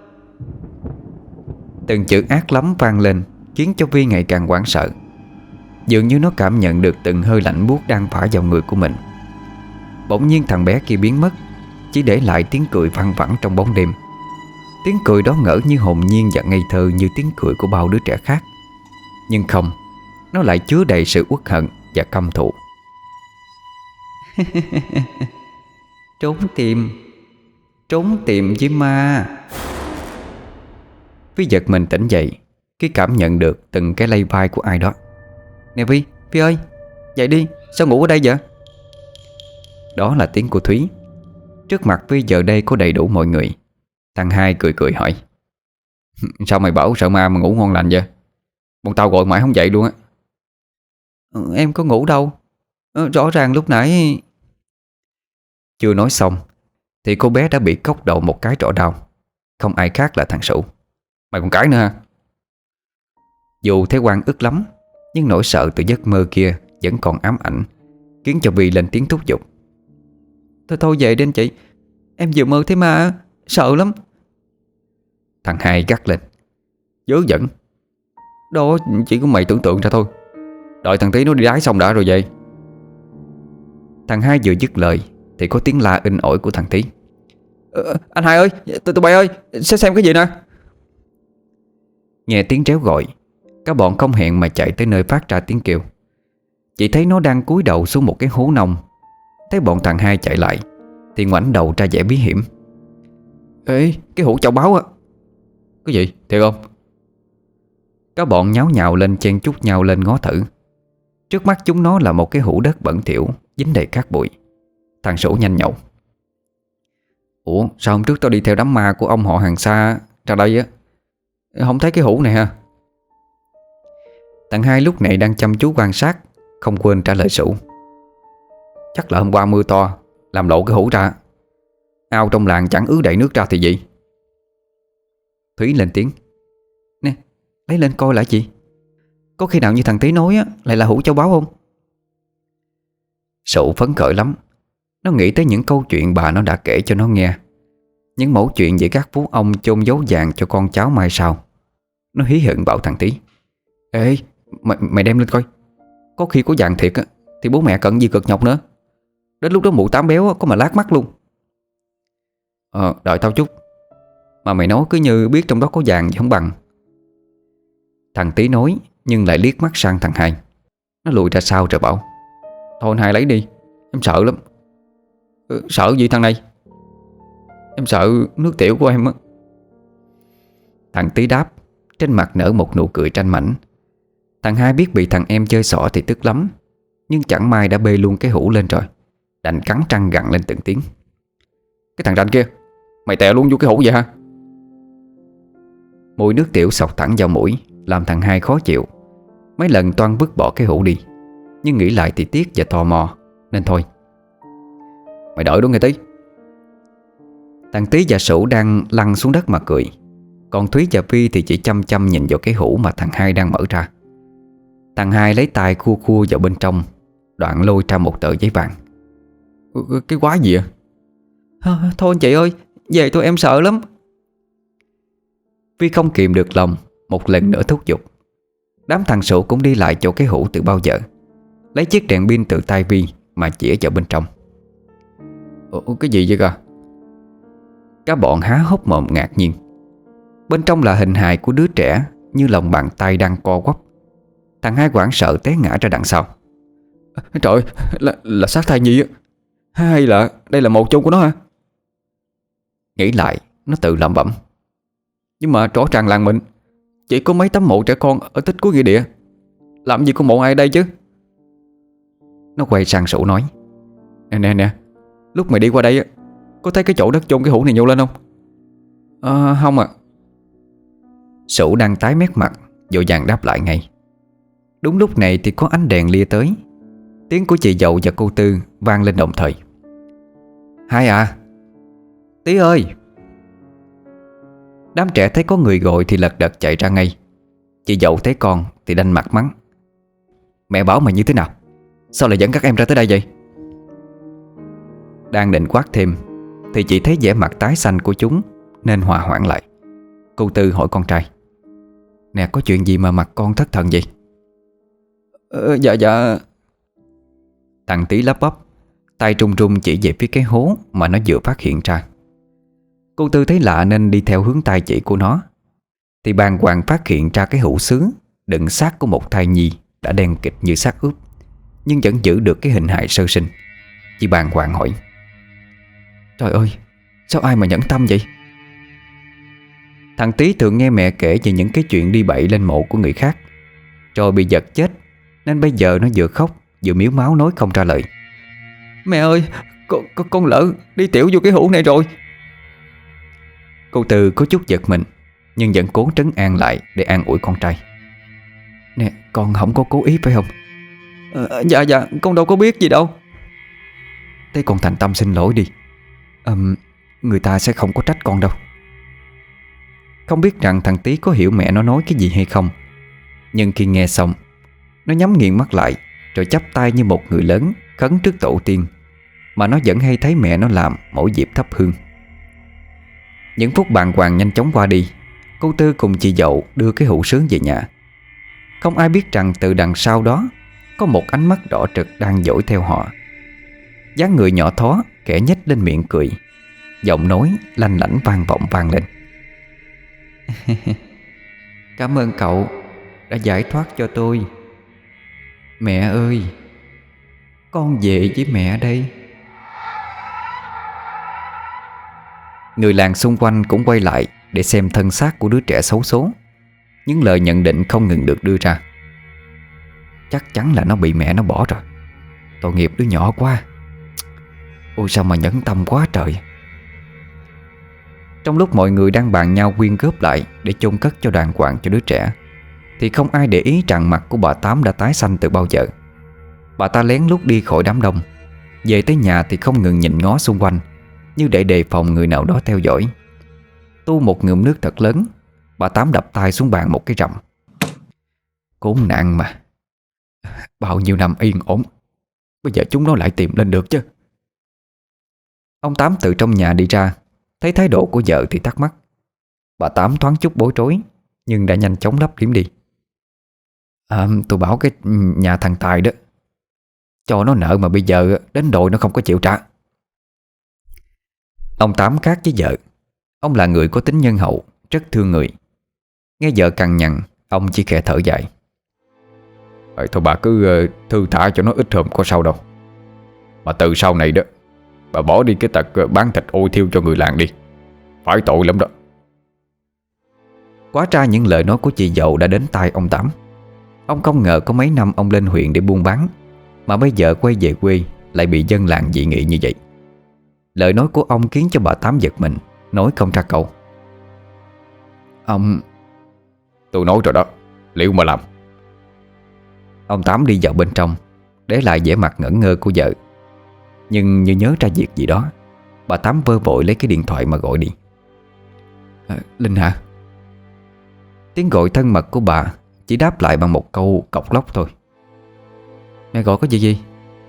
Từng chữ ác lắm vang lên khiến cho Vi ngày càng hoảng sợ. Dường như nó cảm nhận được từng hơi lạnh buốt đang phả vào người của mình. Bỗng nhiên thằng bé kia biến mất, chỉ để lại tiếng cười văng vẳng trong bóng đêm. Tiếng cười đó ngỡ như hồn nhiên và ngây thơ như tiếng cười của bao đứa trẻ khác. Nhưng không, nó lại chứa đầy sự uất hận và căm thù. Trốn tìm với ma. Vi giật mình tỉnh dậy khi cảm nhận được từng cái lay vai của ai đó. Nè Vi ơi, dậy đi, sao ngủ ở đây vậy? Đó là tiếng của Thúy. Trước mặt Vi giờ đây có đầy đủ mọi người. Thằng Hai cười cười hỏi: Sao mày bảo sợ ma mà ngủ ngon lành vậy? Bọn tao gọi mãi không dậy luôn á. Em có ngủ đâu. Rõ ràng lúc nãy. Chưa nói xong thì cô bé đã bị cốc đầu một cái rõ đau. Không ai khác là thằng Sửu. Mày còn cái nữa hả? Dù thấy oan ức lắm, nhưng nỗi sợ từ giấc mơ kia vẫn còn ám ảnh, khiến cho Vi lên tiếng thúc giục: Thôi về đi anh chị. Em vừa mơ thấy ma, sợ lắm. Thằng Hai gắt lên: Dớ dẫn. Đó chỉ có mày tưởng tượng ra thôi. Đợi thằng Tí nó đi đái xong đã rồi về. Thằng Hai vừa dứt lời thì có tiếng la in ỏi của thằng Tí: Anh Hai ơi, tụi bay ơi, xem cái gì nè. Nghe tiếng réo gọi, cả bọn không hẹn mà chạy tới nơi phát ra tiếng kêu. Chỉ thấy nó đang cúi đầu xuống một cái hố nông. Thấy bọn thằng Hai chạy lại thì ngoảnh đầu ra vẻ bí hiểm: Ê, cái hũ châu báu á. Cái gì, thiệt không? Cả bọn nháo nhào lên chen chúc nhau lên ngó thử. Trước mắt chúng nó là một cái hũ đất bẩn thỉu dính đầy cát bụi. Thằng Sửu nhanh nhậu: Ủa sao hôm trước tao đi theo đám ma của ông họ hàng xa ra đây á, không thấy cái hũ này ha? Thằng Hai lúc này đang chăm chú quan sát, không quên trả lời Sủ. Chắc là hôm qua mưa to làm lộ cái hũ ra. Ao trong làng chẳng ứ đậy nước ra thì gì. Thúy lên tiếng. Nè, lấy lên coi lại chị. Có khi nào như thằng Tí nói á, lại là hũ châu báu không? Sủ phấn khởi lắm. Nó nghĩ tới những câu chuyện bà nó đã kể cho nó nghe, những mẩu chuyện về các phú ông chôn giấu vàng cho con cháu mai sau. Nó hí hửng bảo thằng Tí: Ê, mày đem lên coi. Có khi có vàng thiệt á thì bố mẹ cần gì cực nhọc nữa. Đến lúc đó mụ tám béo có mà lát mắt luôn. Đợi tao chút. Mà mày nói cứ như biết trong đó có vàng thì không bằng. Thằng Tí nói, nhưng lại liếc mắt sang thằng Hai. Nó lùi ra sau rồi bảo: Thôi anh Hai lấy đi, em sợ lắm. Sợ gì thằng này? Em sợ nước tiểu của em á. Thằng Tí đáp, trên mặt nở một nụ cười tranh mảnh. Thằng Hai biết bị thằng em chơi xỏ thì tức lắm, nhưng chẳng may đã bê luôn cái hũ lên rồi, đành cắn răng gằn lên từng tiếng: Cái thằng ranh kia, mày tè luôn vô cái hũ vậy hả? Mùi nước tiểu xộc thẳng vào mũi làm thằng Hai khó chịu. Mấy lần toan vứt bỏ cái hũ đi, nhưng nghĩ lại thì tiếc và tò mò, nên thôi. Mày đợi đó nghe Tí. Thằng Tí và Sủ đang lăn xuống đất mà cười, còn Thúy và Phi thì chỉ chăm chăm nhìn vào cái hũ mà thằng Hai đang mở ra. Thằng Hai lấy tay khua khua vào bên trong, đoạn lôi ra một tờ giấy vàng. Cái quái gì à? Thôi anh chị ơi, về thôi em sợ lắm. Phi không kìm được lòng, một lần nữa thúc giục. Đám thằng Sủ cũng đi lại chỗ cái hũ từ bao giờ, lấy chiếc đèn pin từ tay Vi mà chĩa vào bên trong. Cái gì vậy kìa? Cả bọn há hốc mồm ngạc nhiên. Bên trong là hình hài của đứa trẻ như lòng bàn tay đang co quắp. Thằng Hai hoảng sợ té ngã ra đằng sau. Trời ơi, là xác thai nhi á? Hay là đây là mộ chôn của nó hả? Nghĩ lại, nó tự lẩm bẩm: Nhưng mà rõ ràng làng mình chỉ có mấy tấm mộ trẻ con ở tích cuối nghĩa địa, làm gì có mộ ai ở đây chứ? Nó quay sang Sủ nói: Nè, lúc mày đi qua đây á, có thấy cái chỗ đất chôn cái hũ này nhô lên không? Không à. Sủ đang tái mét mặt, vội vàng đáp lại ngay. Đúng lúc này thì có ánh đèn lia tới. Tiếng của chị dậu và cô Tư vang lên đồng thời: Hai à, Tí ơi. Đám trẻ thấy có người gọi thì lật đật chạy ra ngay. Chị dậu thấy con thì đanh mặt mắng: Mẹ bảo mày như thế nào? Sao lại dẫn các em ra tới đây vậy? Đang định quát thêm thì chị thấy vẻ mặt tái xanh của chúng nên hòa hoãn lại. Cô Tư hỏi con trai: Nè, có chuyện gì mà mặt con thất thần vậy? Dạ. Thằng Tí lắp bắp, tay trung trung chỉ về phía cái hố mà nó vừa phát hiện ra. Cô Tư thấy lạ nên đi theo hướng tay chỉ của nó, thì bàng hoàng phát hiện ra cái hũ sứ đựng xác của một thai nhi đã đen kịt như xác ướp, nhưng vẫn giữ được cái hình hài sơ sinh. Chị bàng hoàng hỏi: Trời ơi, sao ai mà nhẫn tâm vậy? Thằng Tí thường nghe mẹ kể về những cái chuyện đi bậy lên mộ của người khác, rồi bị giật chết, nên bây giờ nó vừa khóc vừa miếu máu nói không ra lời: Mẹ ơi, con lỡ đi tiểu vô cái hũ này rồi. Cô Tư có chút giật mình, nhưng vẫn cố trấn an lại để an ủi con trai: Nè, con không có cố ý phải không? Dạ, con đâu có biết gì đâu. Thế con thành tâm xin lỗi đi. Người ta sẽ không có trách con đâu. Không biết rằng thằng Tí có hiểu mẹ nó nói cái gì hay không, nhưng khi nghe xong, nó nhắm nghiền mắt lại, rồi chắp tay như một người lớn khấn trước tổ tiên mà nó vẫn hay thấy mẹ nó làm mỗi dịp thắp hương. Những phút bàng hoàng nhanh chóng qua đi. Cô Tư cùng chị dậu đưa cái hũ sướng về nhà. Không ai biết rằng từ đằng sau đó có một ánh mắt đỏ trực đang dõi theo họ. Dáng người nhỏ thó, kẻ nhếch lên miệng cười, giọng nói lanh lảnh vang lên: Cảm ơn cậu đã giải thoát cho tôi. Mẹ ơi, con về với mẹ đây. Người làng xung quanh cũng quay lại để xem thân xác của đứa trẻ xấu số. Những lời nhận định không ngừng được đưa ra: Chắc chắn là nó bị mẹ nó bỏ rồi. Tội nghiệp đứa nhỏ quá. Ôi sao mà nhẫn tâm quá trời. Trong lúc mọi người đang bàn nhau quyên góp lại để chôn cất cho đàng hoàng cho đứa trẻ, thì không ai để ý rằng mặt của bà Tám đã tái xanh từ bao giờ. Bà ta lén lút đi khỏi đám đông. Về tới nhà thì không ngừng nhìn ngó xung quanh, như để đề phòng người nào đó theo dõi. Tu một ngụm nước thật lớn, bà Tám đập tay xuống bàn một cái rầm. Khốn nạn mà, bao nhiêu năm yên ổn, bây giờ chúng nó lại tìm lên được chứ. Ông Tám từ trong nhà đi ra, thấy thái độ của vợ thì thắc mắc. Bà Tám thoáng chút bối rối, nhưng đã nhanh chóng lấp liếm đi. Tôi bảo cái nhà thằng Tài đó, cho nó nợ mà bây giờ đến đội nó không có chịu trả. Ông Tám khác với vợ. Ông là người có tính nhân hậu, rất thương người. Nghe vợ cằn nhằn, ông chỉ khẽ thở dài. Thôi bà cứ thư thả cho nó ít hôm có sao đâu. Mà từ sau này đó, bà bỏ đi cái tật bán thịt ôi thiêu cho người làng đi, phải tội lắm đó. Quá ra những lời nói của chị dậu đã đến tai ông Tám. Ông không ngờ có mấy năm ông lên huyện để buôn bán, mà bây giờ quay về quê lại bị dân làng dị nghị như vậy. Lời nói của ông khiến cho bà Tám giật mình, nói không ra câu. Tôi nói rồi đó, liệu mà làm. Ông Tám đi vào bên trong, để lại vẻ mặt ngẩn ngơ của vợ. Nhưng như nhớ ra việc gì đó, bà Tám vơ vội lấy cái điện thoại mà gọi đi. Linh hả? Tiếng gọi thân mật của bà chỉ đáp lại bằng một câu cộc lốc thôi. Mẹ gọi có gì?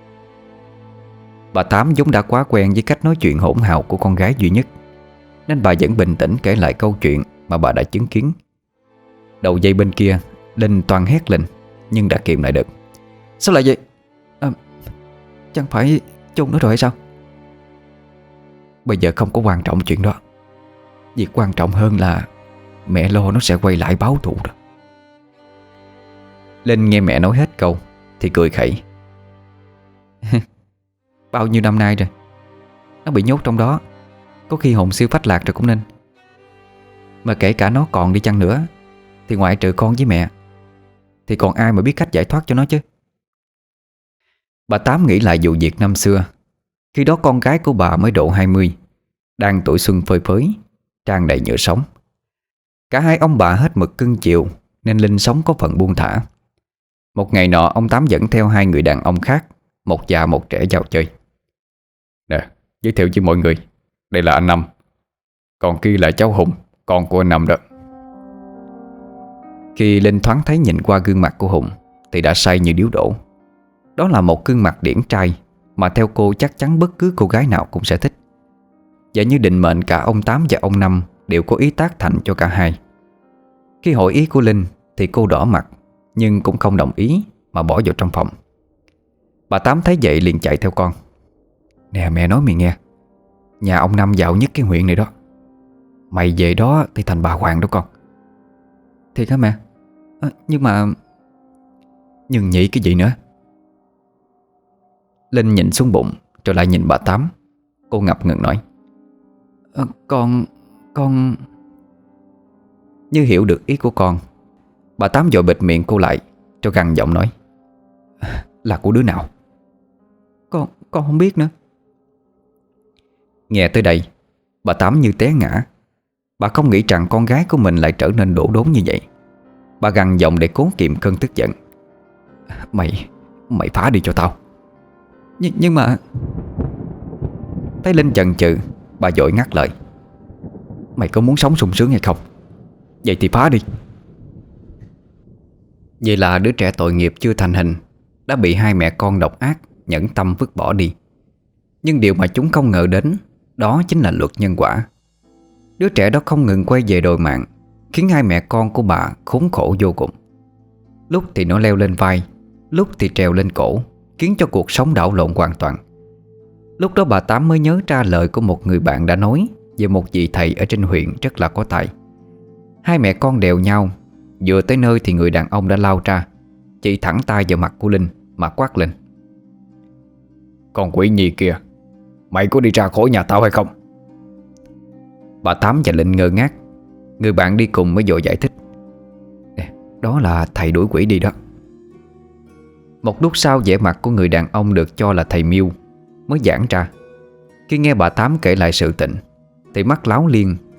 Bà Tám vốn đã quá quen với cách nói chuyện hỗn hào của con gái duy nhất, nên bà vẫn bình tĩnh kể lại câu chuyện mà bà đã chứng kiến. Đầu dây bên kia, Linh toan hét lên, nhưng đã kiềm lại được. Sao lại vậy? Chẳng phải chôn nó rồi hay sao? Bây giờ không có quan trọng chuyện đó. Việc quan trọng hơn là mẹ lo nó sẽ quay lại báo thù đó. Linh nghe mẹ nói hết câu thì cười khẩy. Bao nhiêu năm nay rồi, nó bị nhốt trong đó, có khi hồn siêu phách lạc rồi cũng nên. Mà kể cả nó còn đi chăng nữa, thì ngoại trừ con với mẹ, thì còn ai mà biết cách giải thoát cho nó chứ. Bà Tám nghĩ lại vụ việc năm xưa. Khi đó con gái của bà mới độ 20, đang tuổi xuân phơi phới, tràn đầy nhựa sống. Cả hai ông bà hết mực cưng chiều, nên Linh sống có phần buông thả. Một ngày nọ, ông Tám dẫn theo hai người đàn ông khác, một già một trẻ vào chơi. Nè, giới thiệu với mọi người, đây là anh Năm, còn kia là cháu Hùng, con của anh Năm đó. Khi Linh thoáng thấy nhìn qua gương mặt của Hùng thì đã say như điếu đổ. Đó là một gương mặt điển trai mà theo cô chắc chắn bất cứ cô gái nào cũng sẽ thích. Và như định mệnh, cả ông Tám và ông Năm đều có ý tác thành cho cả hai. Khi hỏi ý của Linh thì cô đỏ mặt, nhưng cũng không đồng ý mà bỏ vào trong phòng. Bà Tám thấy vậy liền chạy theo con. Nè, mẹ nói mày nghe, nhà ông Năm giàu nhất cái huyện này đó. Mày về đó thì thành bà hoàng đó con. Thiệt hả mẹ? Nhưng mà... Nhưng nhị cái gì nữa? Linh nhìn xuống bụng rồi lại nhìn bà Tám. Cô ngập ngừng nói. Con... Như hiểu được ý của con, bà Tám vội bịt miệng cô lại, rồi gằn giọng nói. Là của đứa nào? Con không biết nữa. Nghe tới đây, bà Tám như té ngã. Bà không nghĩ rằng con gái của mình lại trở nên đổ đốn như vậy. Bà gằn giọng để cố kiềm cơn tức giận. Mày phá đi cho tao. Nhưng mà... Thấy Linh chần chừ, bà vội ngắt lời. Mày có muốn sống sung sướng hay không? Vậy thì phá đi. Vậy là đứa trẻ tội nghiệp chưa thành hình đã bị hai mẹ con độc ác nhẫn tâm vứt bỏ đi. Nhưng điều mà chúng không ngờ đến, đó chính là luật nhân quả. Đứa trẻ đó không ngừng quay về đòi mạng, khiến hai mẹ con của bà khốn khổ vô cùng. Lúc thì nó leo lên vai, lúc thì trèo lên cổ, khiến cho cuộc sống đảo lộn hoàn toàn. Lúc đó bà Tám mới nhớ ra lời của một người bạn đã nói về một vị thầy ở trên huyện rất là có tài. Hai mẹ con đèo nhau, vừa tới nơi thì người đàn ông đã lao ra, chỉ thẳng tay vào mặt của Linh mà quát lên. Con quỷ nhi kìa, mày có đi ra khỏi nhà tao hay không? Bà Tám và Linh ngơ ngác. Người bạn đi cùng mới vội giải thích. Đó là thầy đuổi quỷ đi đó. Một lúc sau, vẻ mặt của người đàn ông được cho là thầy Miêu mới giãn ra. Khi nghe bà Tám kể lại sự tình thì mắt láo liên,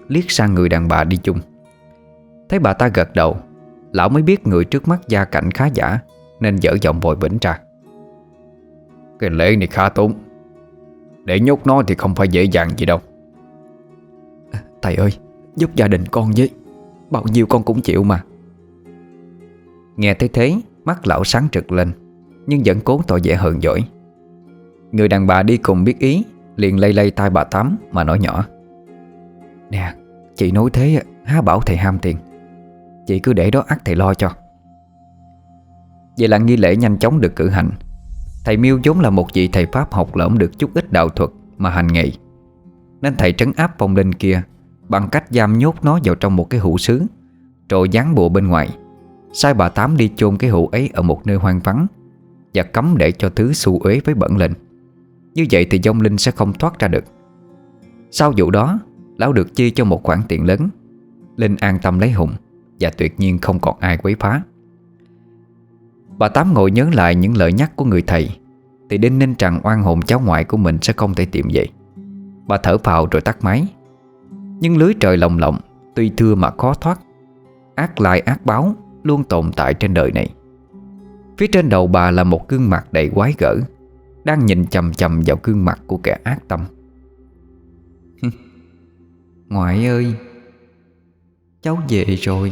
liếc sang người đàn bà đi chung. Thấy bà ta gật đầu, lão mới biết người trước mắt gia cảnh khá giả, nên dở giọng vội vĩnh ra: "Cái lễ này khá tốn, để nhốt nó thì không phải dễ dàng gì đâu." Thầy ơi, giúp gia đình con với, bao nhiêu con cũng chịu mà. Nghe thấy thế, mắt lão sáng trực lên, nhưng vẫn cố tỏ vẻ hờn dỗi. Người đàn bà đi cùng biết ý, liền lay lay tai bà Tám mà nói nhỏ: Nè, chị nói thế há bảo thầy ham tiền. Chị cứ để đó ắt thầy lo cho. Vậy là nghi lễ nhanh chóng được cử hành. Thầy Miêu vốn là một vị thầy Pháp học lỏm được chút ít đạo thuật mà hành nghề, nên thầy trấn áp vong linh kia bằng cách giam nhốt nó vào trong một cái hũ sứ, rồi dán bùa bên ngoài, sai bà Tám đi chôn cái hũ ấy ở một nơi hoang vắng và cấm để cho thứ xu uế với bẩn lên. Như vậy thì vong linh sẽ không thoát ra được. Sau vụ đó, lão được chia cho một khoản tiền lớn. Linh an tâm lấy hùng, và tuyệt nhiên không còn ai quấy phá. Bà Tám ngồi nhớ lại những lời nhắc của người thầy, thì đinh ninh rằng oan hồn cháu ngoại của mình sẽ không thể tìm về. Bà thở phào rồi tắt máy. Nhưng lưới trời lồng lộng, tuy thưa mà khó thoát. Ác lai ác báo luôn tồn tại trên đời này. Phía trên đầu bà là một gương mặt đầy quái gở, đang nhìn chằm chằm vào gương mặt của kẻ ác tâm. Ngoại ơi, cháu về rồi.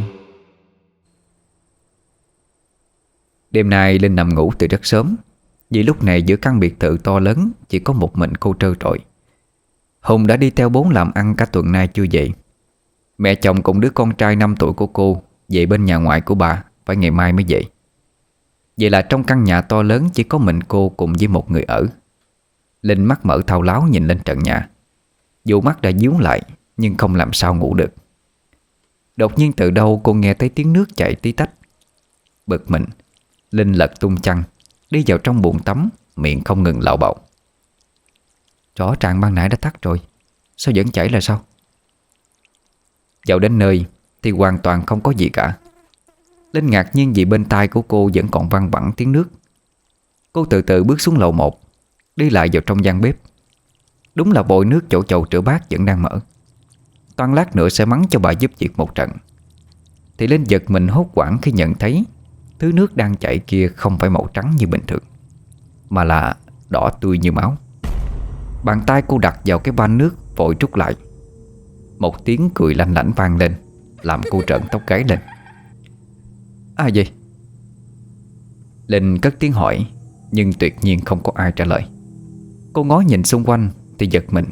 Đêm nay Linh nằm ngủ từ rất sớm, vì lúc này giữa căn biệt thự to lớn chỉ có một mình cô trơ trọi. Hùng đã đi theo bố làm ăn cả tuần nay chưa về. Mẹ chồng cùng đứa con trai 5 tuổi của cô về bên nhà ngoại của bà, phải ngày mai mới về. Vậy là trong căn nhà to lớn chỉ có mình cô cùng với một người ở. Linh mắt mở thao láo nhìn lên trần nhà. Dù mắt đã díu lại nhưng không làm sao ngủ được. Đột nhiên từ đâu cô nghe thấy tiếng nước chảy tí tách. Bực mình, Linh lật tung chăn, đi vào trong bồn tắm, miệng không ngừng lạo bạo: Rõ ràng ban nãy đã tắt rồi, sao vẫn chảy là sao? Vào đến nơi thì hoàn toàn không có gì cả. Linh ngạc nhiên vì bên tai của cô vẫn còn văng vẳng tiếng nước. Cô từ từ bước xuống lầu 1, đi lại vào trong gian bếp. Đúng là vòi nước chỗ chậu rửa bát vẫn đang mở. Toan lát nữa sẽ mắng cho bà giúp việc một trận. Thì Linh giật mình hốt hoảng khi nhận thấy thứ nước đang chảy kia không phải màu trắng như bình thường, mà là đỏ tươi như máu. Bàn tay cô đặt vào cái van nước vội trút lại. Một tiếng cười lanh lảnh vang lên, làm cô trợn tóc gáy lên. Ai vậy? Linh cất tiếng hỏi, nhưng tuyệt nhiên không có ai trả lời. Cô ngó nhìn xung quanh thì giật mình.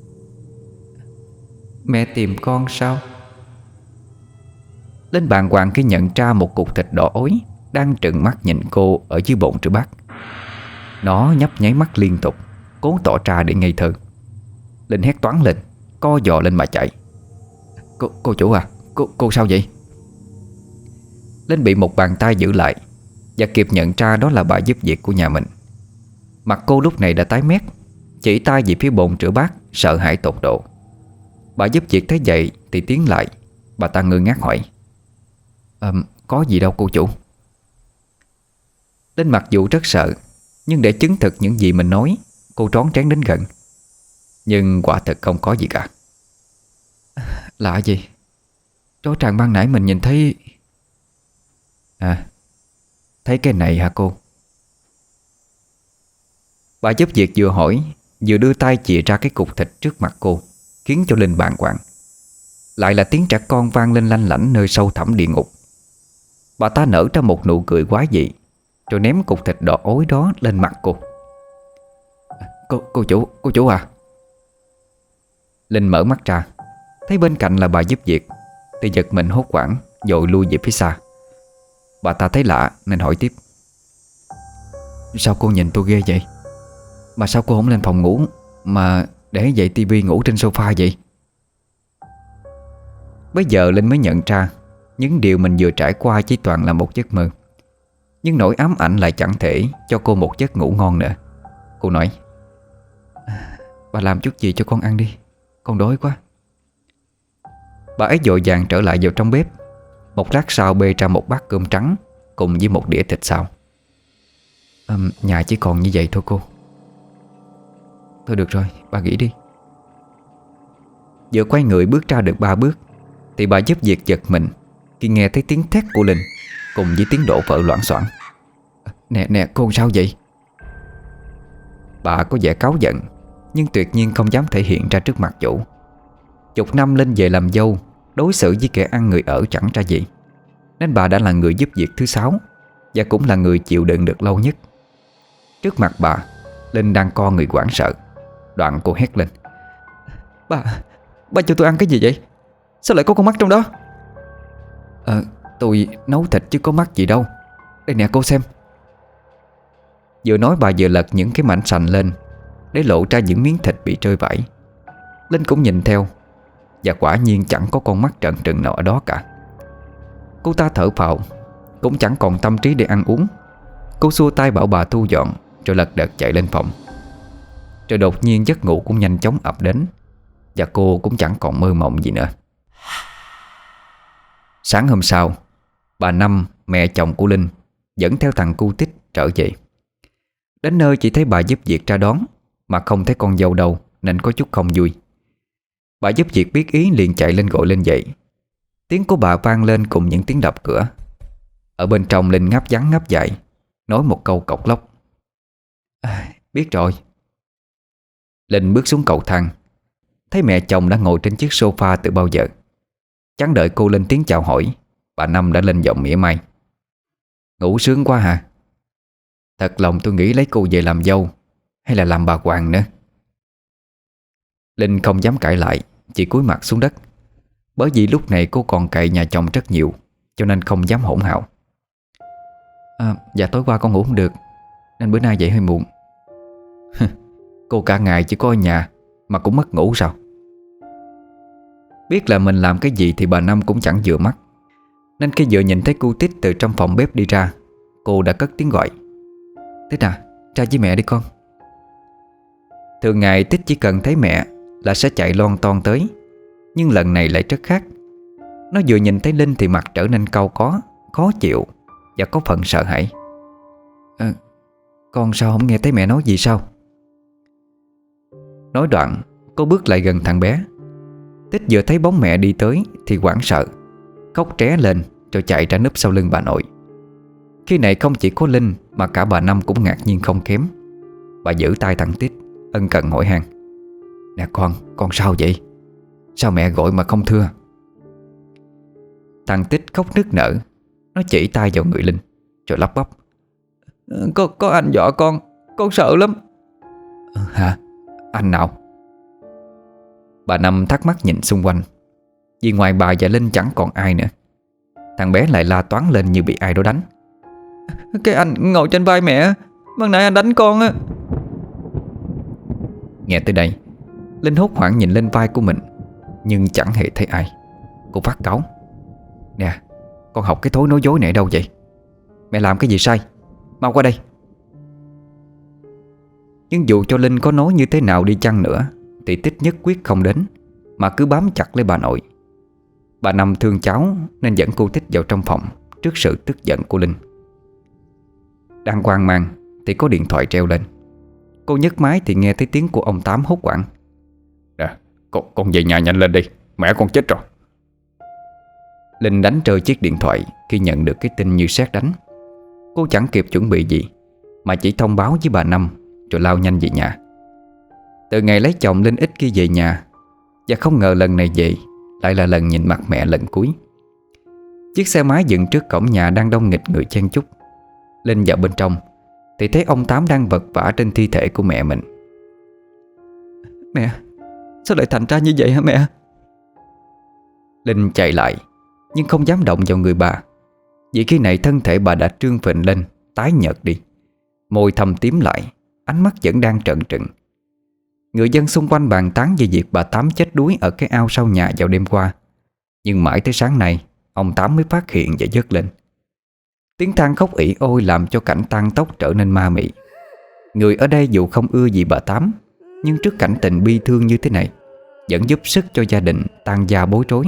Mẹ tìm con sao? Linh bàng hoàng khi nhận ra một cục thịt đỏ ối đang trừng mắt nhìn cô ở dưới bồn rửa bát. Nó nhấp nháy mắt liên tục, cố tỏ ra để ngây thơ. Linh hét toáng lên, co giò lên mà chạy. Cô chủ à, cô sao vậy? Linh bị một bàn tay giữ lại, và kịp nhận ra đó là bà giúp việc của nhà mình. Mặt cô lúc này đã tái mét, chỉ tay về phía bồn rửa bát, sợ hãi tột độ. Bà giúp việc thấy vậy thì tiến lại. Bà ta ngơ ngác hỏi: Có gì đâu cô chủ. Linh mặc dù rất sợ, nhưng để chứng thực những gì mình nói, cô trón trán đến gần. Nhưng quả thật không có gì cả. Lạ gì? Rõ ràng ban nãy mình nhìn thấy. À, thấy cái này hả cô? Bà giúp việc vừa hỏi, vừa đưa tay chìa ra cái cục thịt trước mặt cô, khiến cho Linh bàng hoàng. Lại là tiếng trẻ con vang lên lanh lảnh nơi sâu thẳm địa ngục. Bà ta nở ra một nụ cười quái dị, rồi ném cục thịt đỏ ối đó lên mặt cô. Cô chủ à? Linh mở mắt ra, thấy bên cạnh là bà giúp việc, thì giật mình hốt hoảng, vội lui về phía xa. Bà ta thấy lạ nên hỏi tiếp: Sao cô nhìn tôi ghê vậy? Mà sao cô không lên phòng ngủ, mà để dậy tivi ngủ trên sofa vậy? Bây giờ Linh mới nhận ra những điều mình vừa trải qua chỉ toàn là một giấc mơ. Nhưng nỗi ám ảnh lại chẳng thể cho cô một giấc ngủ ngon nữa. Cô nói: Bà làm chút gì cho con ăn đi, con đói quá. Bà ấy vội vàng trở lại vào trong bếp. Một lát sau bê ra một bát cơm trắng cùng với một đĩa thịt xào. Nhà chỉ còn như vậy thôi cô. Thôi được rồi, bà nghỉ đi. Vừa quay người bước ra được 3 bước thì bà giúp việc giật mình khi nghe thấy tiếng thét của Linh cùng với tiếng đổ vỡ loảng xoảng. Nè nè, con sao vậy? Bà có vẻ cáu giận, nhưng tuyệt nhiên không dám thể hiện ra trước mặt chủ. Chục năm Linh về làm dâu, đối xử với kẻ ăn người ở chẳng ra gì, nên bà đã là người giúp việc thứ 6 và cũng là người chịu đựng được lâu nhất. Trước mặt bà, Linh đang co người hoảng sợ. Đoạn cô hét lên: Bà cho tôi ăn cái gì vậy? Sao lại có con mắt trong đó? Tôi nấu thịt chứ có mắt gì đâu. Đây nè cô xem. Vừa nói bà vừa lật những cái mảnh sành lên để lộ ra những miếng thịt bị rơi vãi. Linh cũng nhìn theo, và quả nhiên chẳng có con mắt trợn trừng nào ở đó cả. Cô ta thở phào, cũng chẳng còn tâm trí để ăn uống. Cô xua tay bảo bà thu dọn, rồi lật đật chạy lên phòng. Rồi đột nhiên giấc ngủ cũng nhanh chóng ập đến, và cô cũng chẳng còn mơ mộng gì nữa. Sáng hôm sau, bà Năm, mẹ chồng của Linh, dẫn theo thằng cu Tích trở về. Đến nơi chỉ thấy bà giúp việc ra đón, mà không thấy con dâu đâu, nên có chút không vui. Bà giúp việc biết ý liền chạy lên gọi Linh dậy. Tiếng của bà vang lên cùng những tiếng đập cửa. Ở bên trong Linh ngáp ngắn ngáp dại, nói một câu cộc lốc: Biết rồi. Linh bước xuống cầu thang, thấy mẹ chồng đã ngồi trên chiếc sofa từ bao giờ. Chẳng đợi cô lên tiếng chào hỏi, bà Năm đã lên giọng mỉa mai: Ngủ sướng quá hả? Thật lòng tôi nghĩ lấy cô về làm dâu hay là làm bà Hoàng nữa. Linh không dám cãi lại, chỉ cúi mặt xuống đất. Bởi vì lúc này cô còn cậy nhà chồng rất nhiều, cho nên không dám hỗn hào. Dạ tối qua con ngủ không được, nên bữa nay dậy hơi muộn. Cô cả ngày chỉ có ở nhà mà cũng mất ngủ sao? Biết là mình làm cái gì thì bà Năm cũng chẳng vừa mắt, nên khi vừa nhìn thấy cu Tích từ trong phòng bếp đi ra, cô đã cất tiếng gọi: Tích à, ra với mẹ đi con. Thường ngày Tích chỉ cần thấy mẹ là sẽ chạy lon ton tới, nhưng lần này lại rất khác. Nó vừa nhìn thấy Linh thì mặt trở nên cau có, khó chịu và có phần sợ hãi. Con sao không nghe thấy mẹ nói gì sao? Nói đoạn, cô bước lại gần thằng bé. Tích vừa thấy bóng mẹ đi tới thì hoảng sợ, khóc tré lên rồi chạy ra núp sau lưng bà nội. Khi này không chỉ có Linh mà cả bà Năm cũng ngạc nhiên không kém. Bà giữ tay thằng Tích, ân cần hỏi han: Nè con sao vậy? Sao mẹ gọi mà không thưa? Thằng Tích khóc nức nở. Nó chỉ tay vào người Linh rồi lắp bắp: Có anh dọa con sợ lắm. Hả? Anh nào? Bà Năm thắc mắc nhìn xung quanh, vì ngoài bà và Linh chẳng còn ai nữa. Thằng bé lại la toáng lên như bị ai đó đánh: Cái anh ngồi trên vai mẹ, ban nãy anh đánh con á. Nghe tới đây, Linh hốt hoảng nhìn lên vai của mình, nhưng chẳng hề thấy ai. Cô phát cáu: Nè, con học cái thói nói dối này đâu vậy? Mẹ làm cái gì sai? Mau qua đây. Nhưng dù cho Linh có nói như thế nào đi chăng nữa thì Tích nhất quyết không đến, mà cứ bám chặt lấy bà nội. Bà Năm thương cháu nên dẫn cô Tích vào trong phòng trước sự tức giận của Linh. Đang hoang mang thì có điện thoại treo lên. Cô nhấc máy thì nghe thấy tiếng của ông Tám hốt hoảng: Nè, con về nhà nhanh lên đi, mẹ con chết rồi. Linh đánh rơi chiếc điện thoại khi nhận được cái tin như sét đánh. Cô chẳng kịp chuẩn bị gì, mà chỉ thông báo với bà Năm rồi lao nhanh về nhà. Từ ngày lấy chồng, Linh ít khi về nhà, và không ngờ lần này về lại là lần nhìn mặt mẹ lần cuối. Chiếc xe máy dựng trước cổng nhà đang đông nghịt người chen chúc. Linh vào bên trong thì thấy ông Tám đang vật vã trên thi thể của mẹ mình. Mẹ, sao lại thành ra như vậy hả mẹ? Linh chạy lại, nhưng không dám động vào người bà, vì khi này thân thể bà đã trương phình lên, tái nhợt đi, môi thâm tím lại, ánh mắt vẫn đang trợn trừng. Người dân xung quanh bàn tán về việc bà Tám chết đuối ở cái ao sau nhà vào đêm qua. Nhưng mãi tới sáng nay, ông Tám mới phát hiện và vớt lên. Tiếng than khóc ỉ ôi làm cho cảnh tang tóc trở nên ma mị. Người ở đây dù không ưa gì bà Tám, nhưng trước cảnh tình bi thương như thế này vẫn giúp sức cho gia đình tang gia bối rối.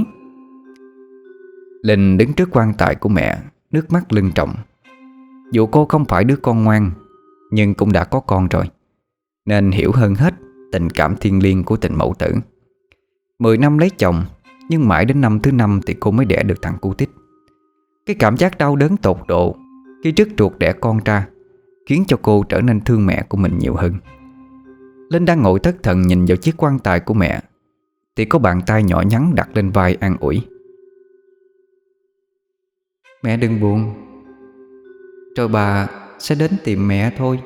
Linh đứng trước quan tài của mẹ, nước mắt lưng tròng. Dù cô không phải đứa con ngoan, nhưng cũng đã có con rồi, nên hiểu hơn hết tình cảm thiêng liêng của tình mẫu tử. 10 năm lấy chồng, nhưng mãi đến năm thứ 5 thì cô mới đẻ được thằng cu Tích. Cái cảm giác đau đớn tột độ khi rứt ruột đẻ con ra khiến cho cô trở nên thương mẹ của mình nhiều hơn. Linh đang ngồi thất thần nhìn vào chiếc quan tài của mẹ thì có bàn tay nhỏ nhắn đặt lên vai an ủi. Mẹ đừng buồn, rồi bà sẽ đến tìm mẹ thôi.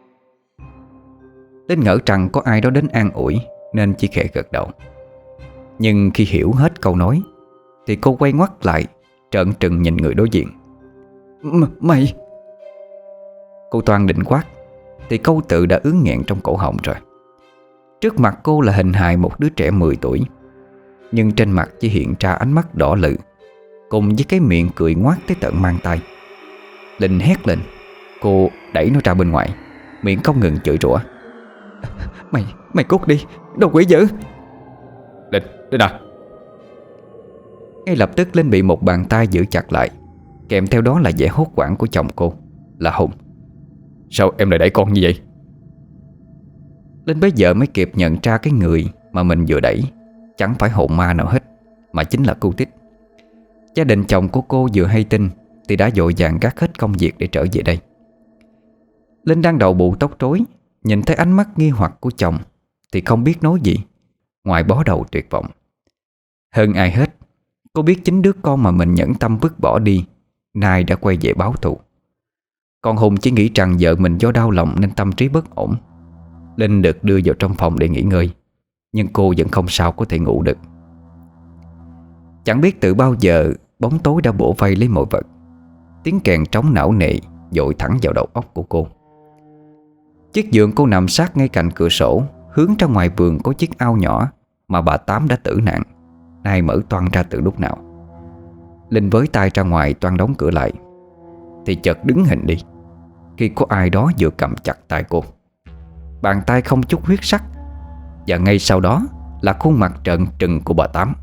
Linh ngỡ rằng có ai đó đến an ủi nên chỉ khẽ gật đầu. Nhưng khi hiểu hết câu nói thì cô quay ngoắt lại, trợn trừng nhìn người đối diện. Mày! Cô toan định quát thì câu tự đã ứ nghẹn trong cổ họng rồi. Trước mặt cô là hình hài một đứa trẻ 10 tuổi, nhưng trên mặt chỉ hiện ra ánh mắt đỏ lự cùng với cái miệng cười ngoác tới tận mang tay. Linh hét lên. Cô đẩy nó ra bên ngoài, miệng không ngừng chửi rủa. Mày cút đi, đồ quỷ dữ! Linh à! Ngay lập tức Linh bị một bàn tay giữ chặt lại, kèm theo đó là vẻ hốt hoảng của chồng cô, là Hùng. Sao em lại đẩy con như vậy? Linh bấy giờ mới kịp nhận ra cái người mà mình vừa đẩy chẳng phải hồn ma nào hết, mà chính là cô Tích. Gia đình chồng của cô vừa hay tin thì đã vội vàng gác hết công việc để trở về đây. Linh đang đầu bù tóc rối, nhìn thấy ánh mắt nghi hoặc của chồng thì không biết nói gì ngoài bó đầu tuyệt vọng. Hơn ai hết, cô biết chính đứa con mà mình nhẫn tâm vứt bỏ đi nay đã quay về báo thù. Còn Hùng chỉ nghĩ rằng vợ mình do đau lòng nên tâm trí bất ổn. Linh được đưa vào trong phòng để nghỉ ngơi, nhưng cô vẫn không sao có thể ngủ được. Chẳng biết từ bao giờ bóng tối đã bủa vây lấy mọi vật. Tiếng kèn trống não nề dội thẳng vào đầu óc của cô. Chiếc giường cô nằm sát ngay cạnh cửa sổ, hướng ra ngoài vườn có chiếc ao nhỏ mà bà Tám đã tử nạn, nay mở toang ra từ lúc nào. Linh với tay ra ngoài toan đóng cửa lại thì chợt đứng hình đi khi có ai đó vừa cầm chặt tay cô. Bàn tay không chút huyết sắc, và ngay sau đó là khuôn mặt trợn trừng của bà Tám.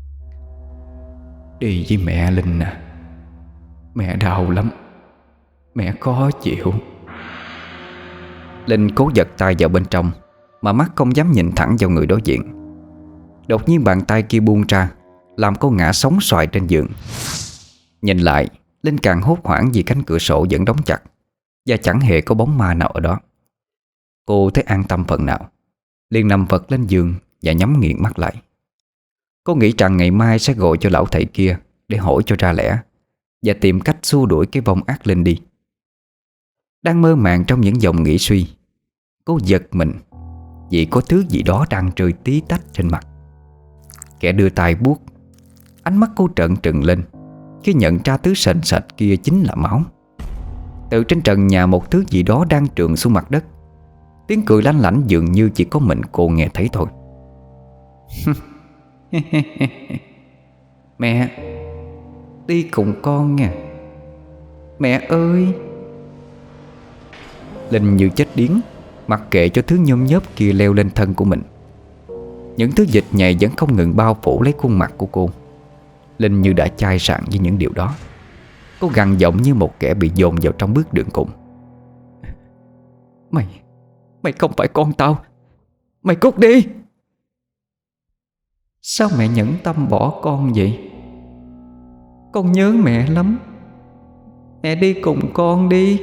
Đi với mẹ Linh à, mẹ đau lắm, mẹ khó chịu. Linh cố giật tay vào bên trong mà mắt không dám nhìn thẳng vào người đối diện. Đột nhiên bàn tay kia buông ra, làm cô ngã sóng xoài trên giường. Nhìn lại, Linh càng hốt hoảng vì cánh cửa sổ vẫn đóng chặt và chẳng hề có bóng ma nào ở đó. Cô thấy an tâm phần nào, liền nằm vật lên giường và nhắm nghiền mắt lại. Cô nghĩ rằng ngày mai sẽ gọi cho lão thầy kia để hỏi cho ra lẽ và tìm cách xua đuổi cái vong ác Linh đi. Đang mơ màng trong những dòng nghĩ suy, cô giật mình vì có thứ gì đó đang rơi tí tách trên mặt. Kẻ đưa tay buốt. Ánh mắt cô trợn trừng lên khi nhận ra thứ sền sệt kia chính là máu. Từ trên trần nhà một thứ gì đó đang trườn xuống mặt đất. Tiếng cười lanh lảnh dường như chỉ có mình cô nghe thấy thôi. Mẹ, đi cùng con nha. Mẹ ơi! Linh như chết điếng, mặc kệ cho thứ nhôm nhớp kia leo lên thân của mình. Những thứ dịch nhầy vẫn không ngừng bao phủ lấy khuôn mặt của cô. Linh như đã chai sạn với những điều đó. Cô gằn giọng như một kẻ bị dồn vào trong bước đường cùng. Mày không phải con tao. Mày cút đi! Sao mẹ nhẫn tâm bỏ con vậy? Con nhớ mẹ lắm. Mẹ đi cùng con đi.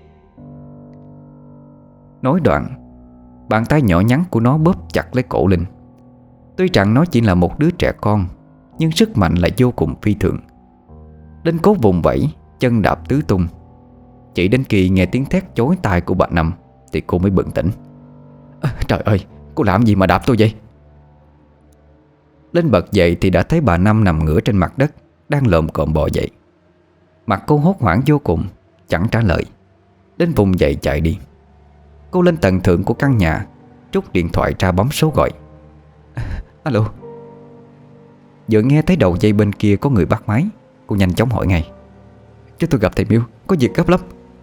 Nói đoạn, bàn tay nhỏ nhắn của nó bóp chặt lấy cổ Linh. Tuy rằng nó chỉ là một đứa trẻ con, nhưng sức mạnh lại vô cùng phi thường. Linh cố vùng vẫy, chân đạp tứ tung. Chỉ đến khi nghe tiếng thét chói tai của bà Năm thì cô mới bừng tỉnh. Trời ơi, cô làm gì mà đạp tôi vậy? Linh bật dậy thì đã thấy bà Năm nằm ngửa trên mặt đất, đang lồm cồm bò dậy. Mặt cô hốt hoảng vô cùng, chẳng trả lời. Linh vùng dậy chạy đi. Cô lên tầng thượng của căn nhà, trút điện thoại ra bấm số gọi. Alo. Vừa nghe thấy đầu dây bên kia có người bắt máy, cô nhanh chóng hỏi ngay. Chứ tôi gặp thầy Miêu, có việc gấp lắm.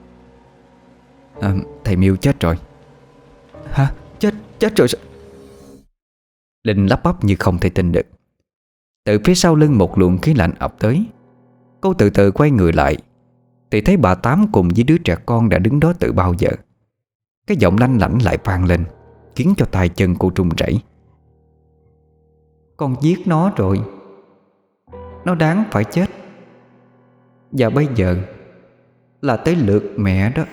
Thầy Miêu chết rồi. Hả? Chết rồi sao? Linh lắp bắp như không thể tin được. Từ phía sau lưng một luồng khí lạnh ập tới. Cô từ từ quay người lại thì thấy bà Tám cùng với đứa trẻ con đã đứng đó từ bao giờ. Cái giọng lanh lảnh lại vang lên, khiến cho tay chân cô run rẩy. Con giết nó rồi. Nó đáng phải chết. Và bây giờ là tới lượt mẹ đó.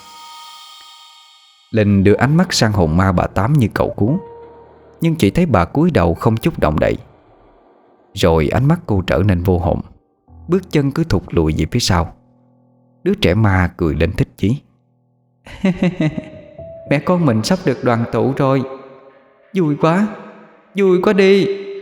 Linh đưa ánh mắt sang hồn ma bà Tám như cầu cứu, nhưng chỉ thấy bà cúi đầu không chút động đậy. Rồi ánh mắt cô trở nên vô hồn, bước chân cứ thụt lùi về phía sau. Đứa trẻ ma cười lên thích chí. Mẹ con mình sắp được đoàn tụ rồi. Vui quá, vui quá đi.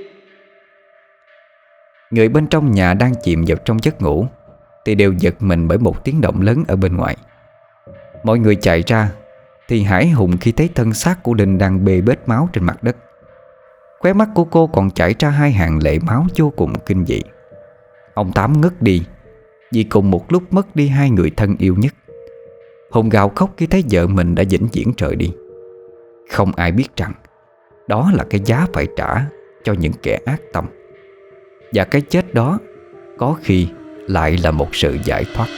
Người bên trong nhà đang chìm vào trong giấc ngủ thì đều giật mình bởi một tiếng động lớn ở bên ngoài. Mọi người chạy ra thì hãi hùng khi thấy thân xác của Linh đang bê bết máu trên mặt đất. Khóe mắt của cô còn chảy ra hai hàng lệ máu vô cùng kinh dị. Ông Tám ngất đi vì cùng một lúc mất đi hai người thân yêu nhất. Hùng gào khóc khi thấy vợ mình đã vĩnh viễn rời đi. Không ai biết rằng đó là cái giá phải trả cho những kẻ ác tâm. Và cái chết đó có khi lại là một sự giải thoát.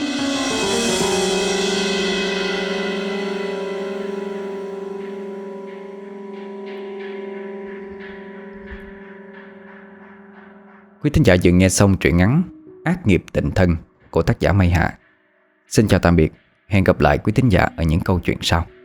Quý thính giả vừa nghe xong truyện ngắn Ác nghiệp tình thân của tác giả Mây Hạ. Xin chào tạm biệt. Hẹn gặp lại quý thính giả ở những câu chuyện sau.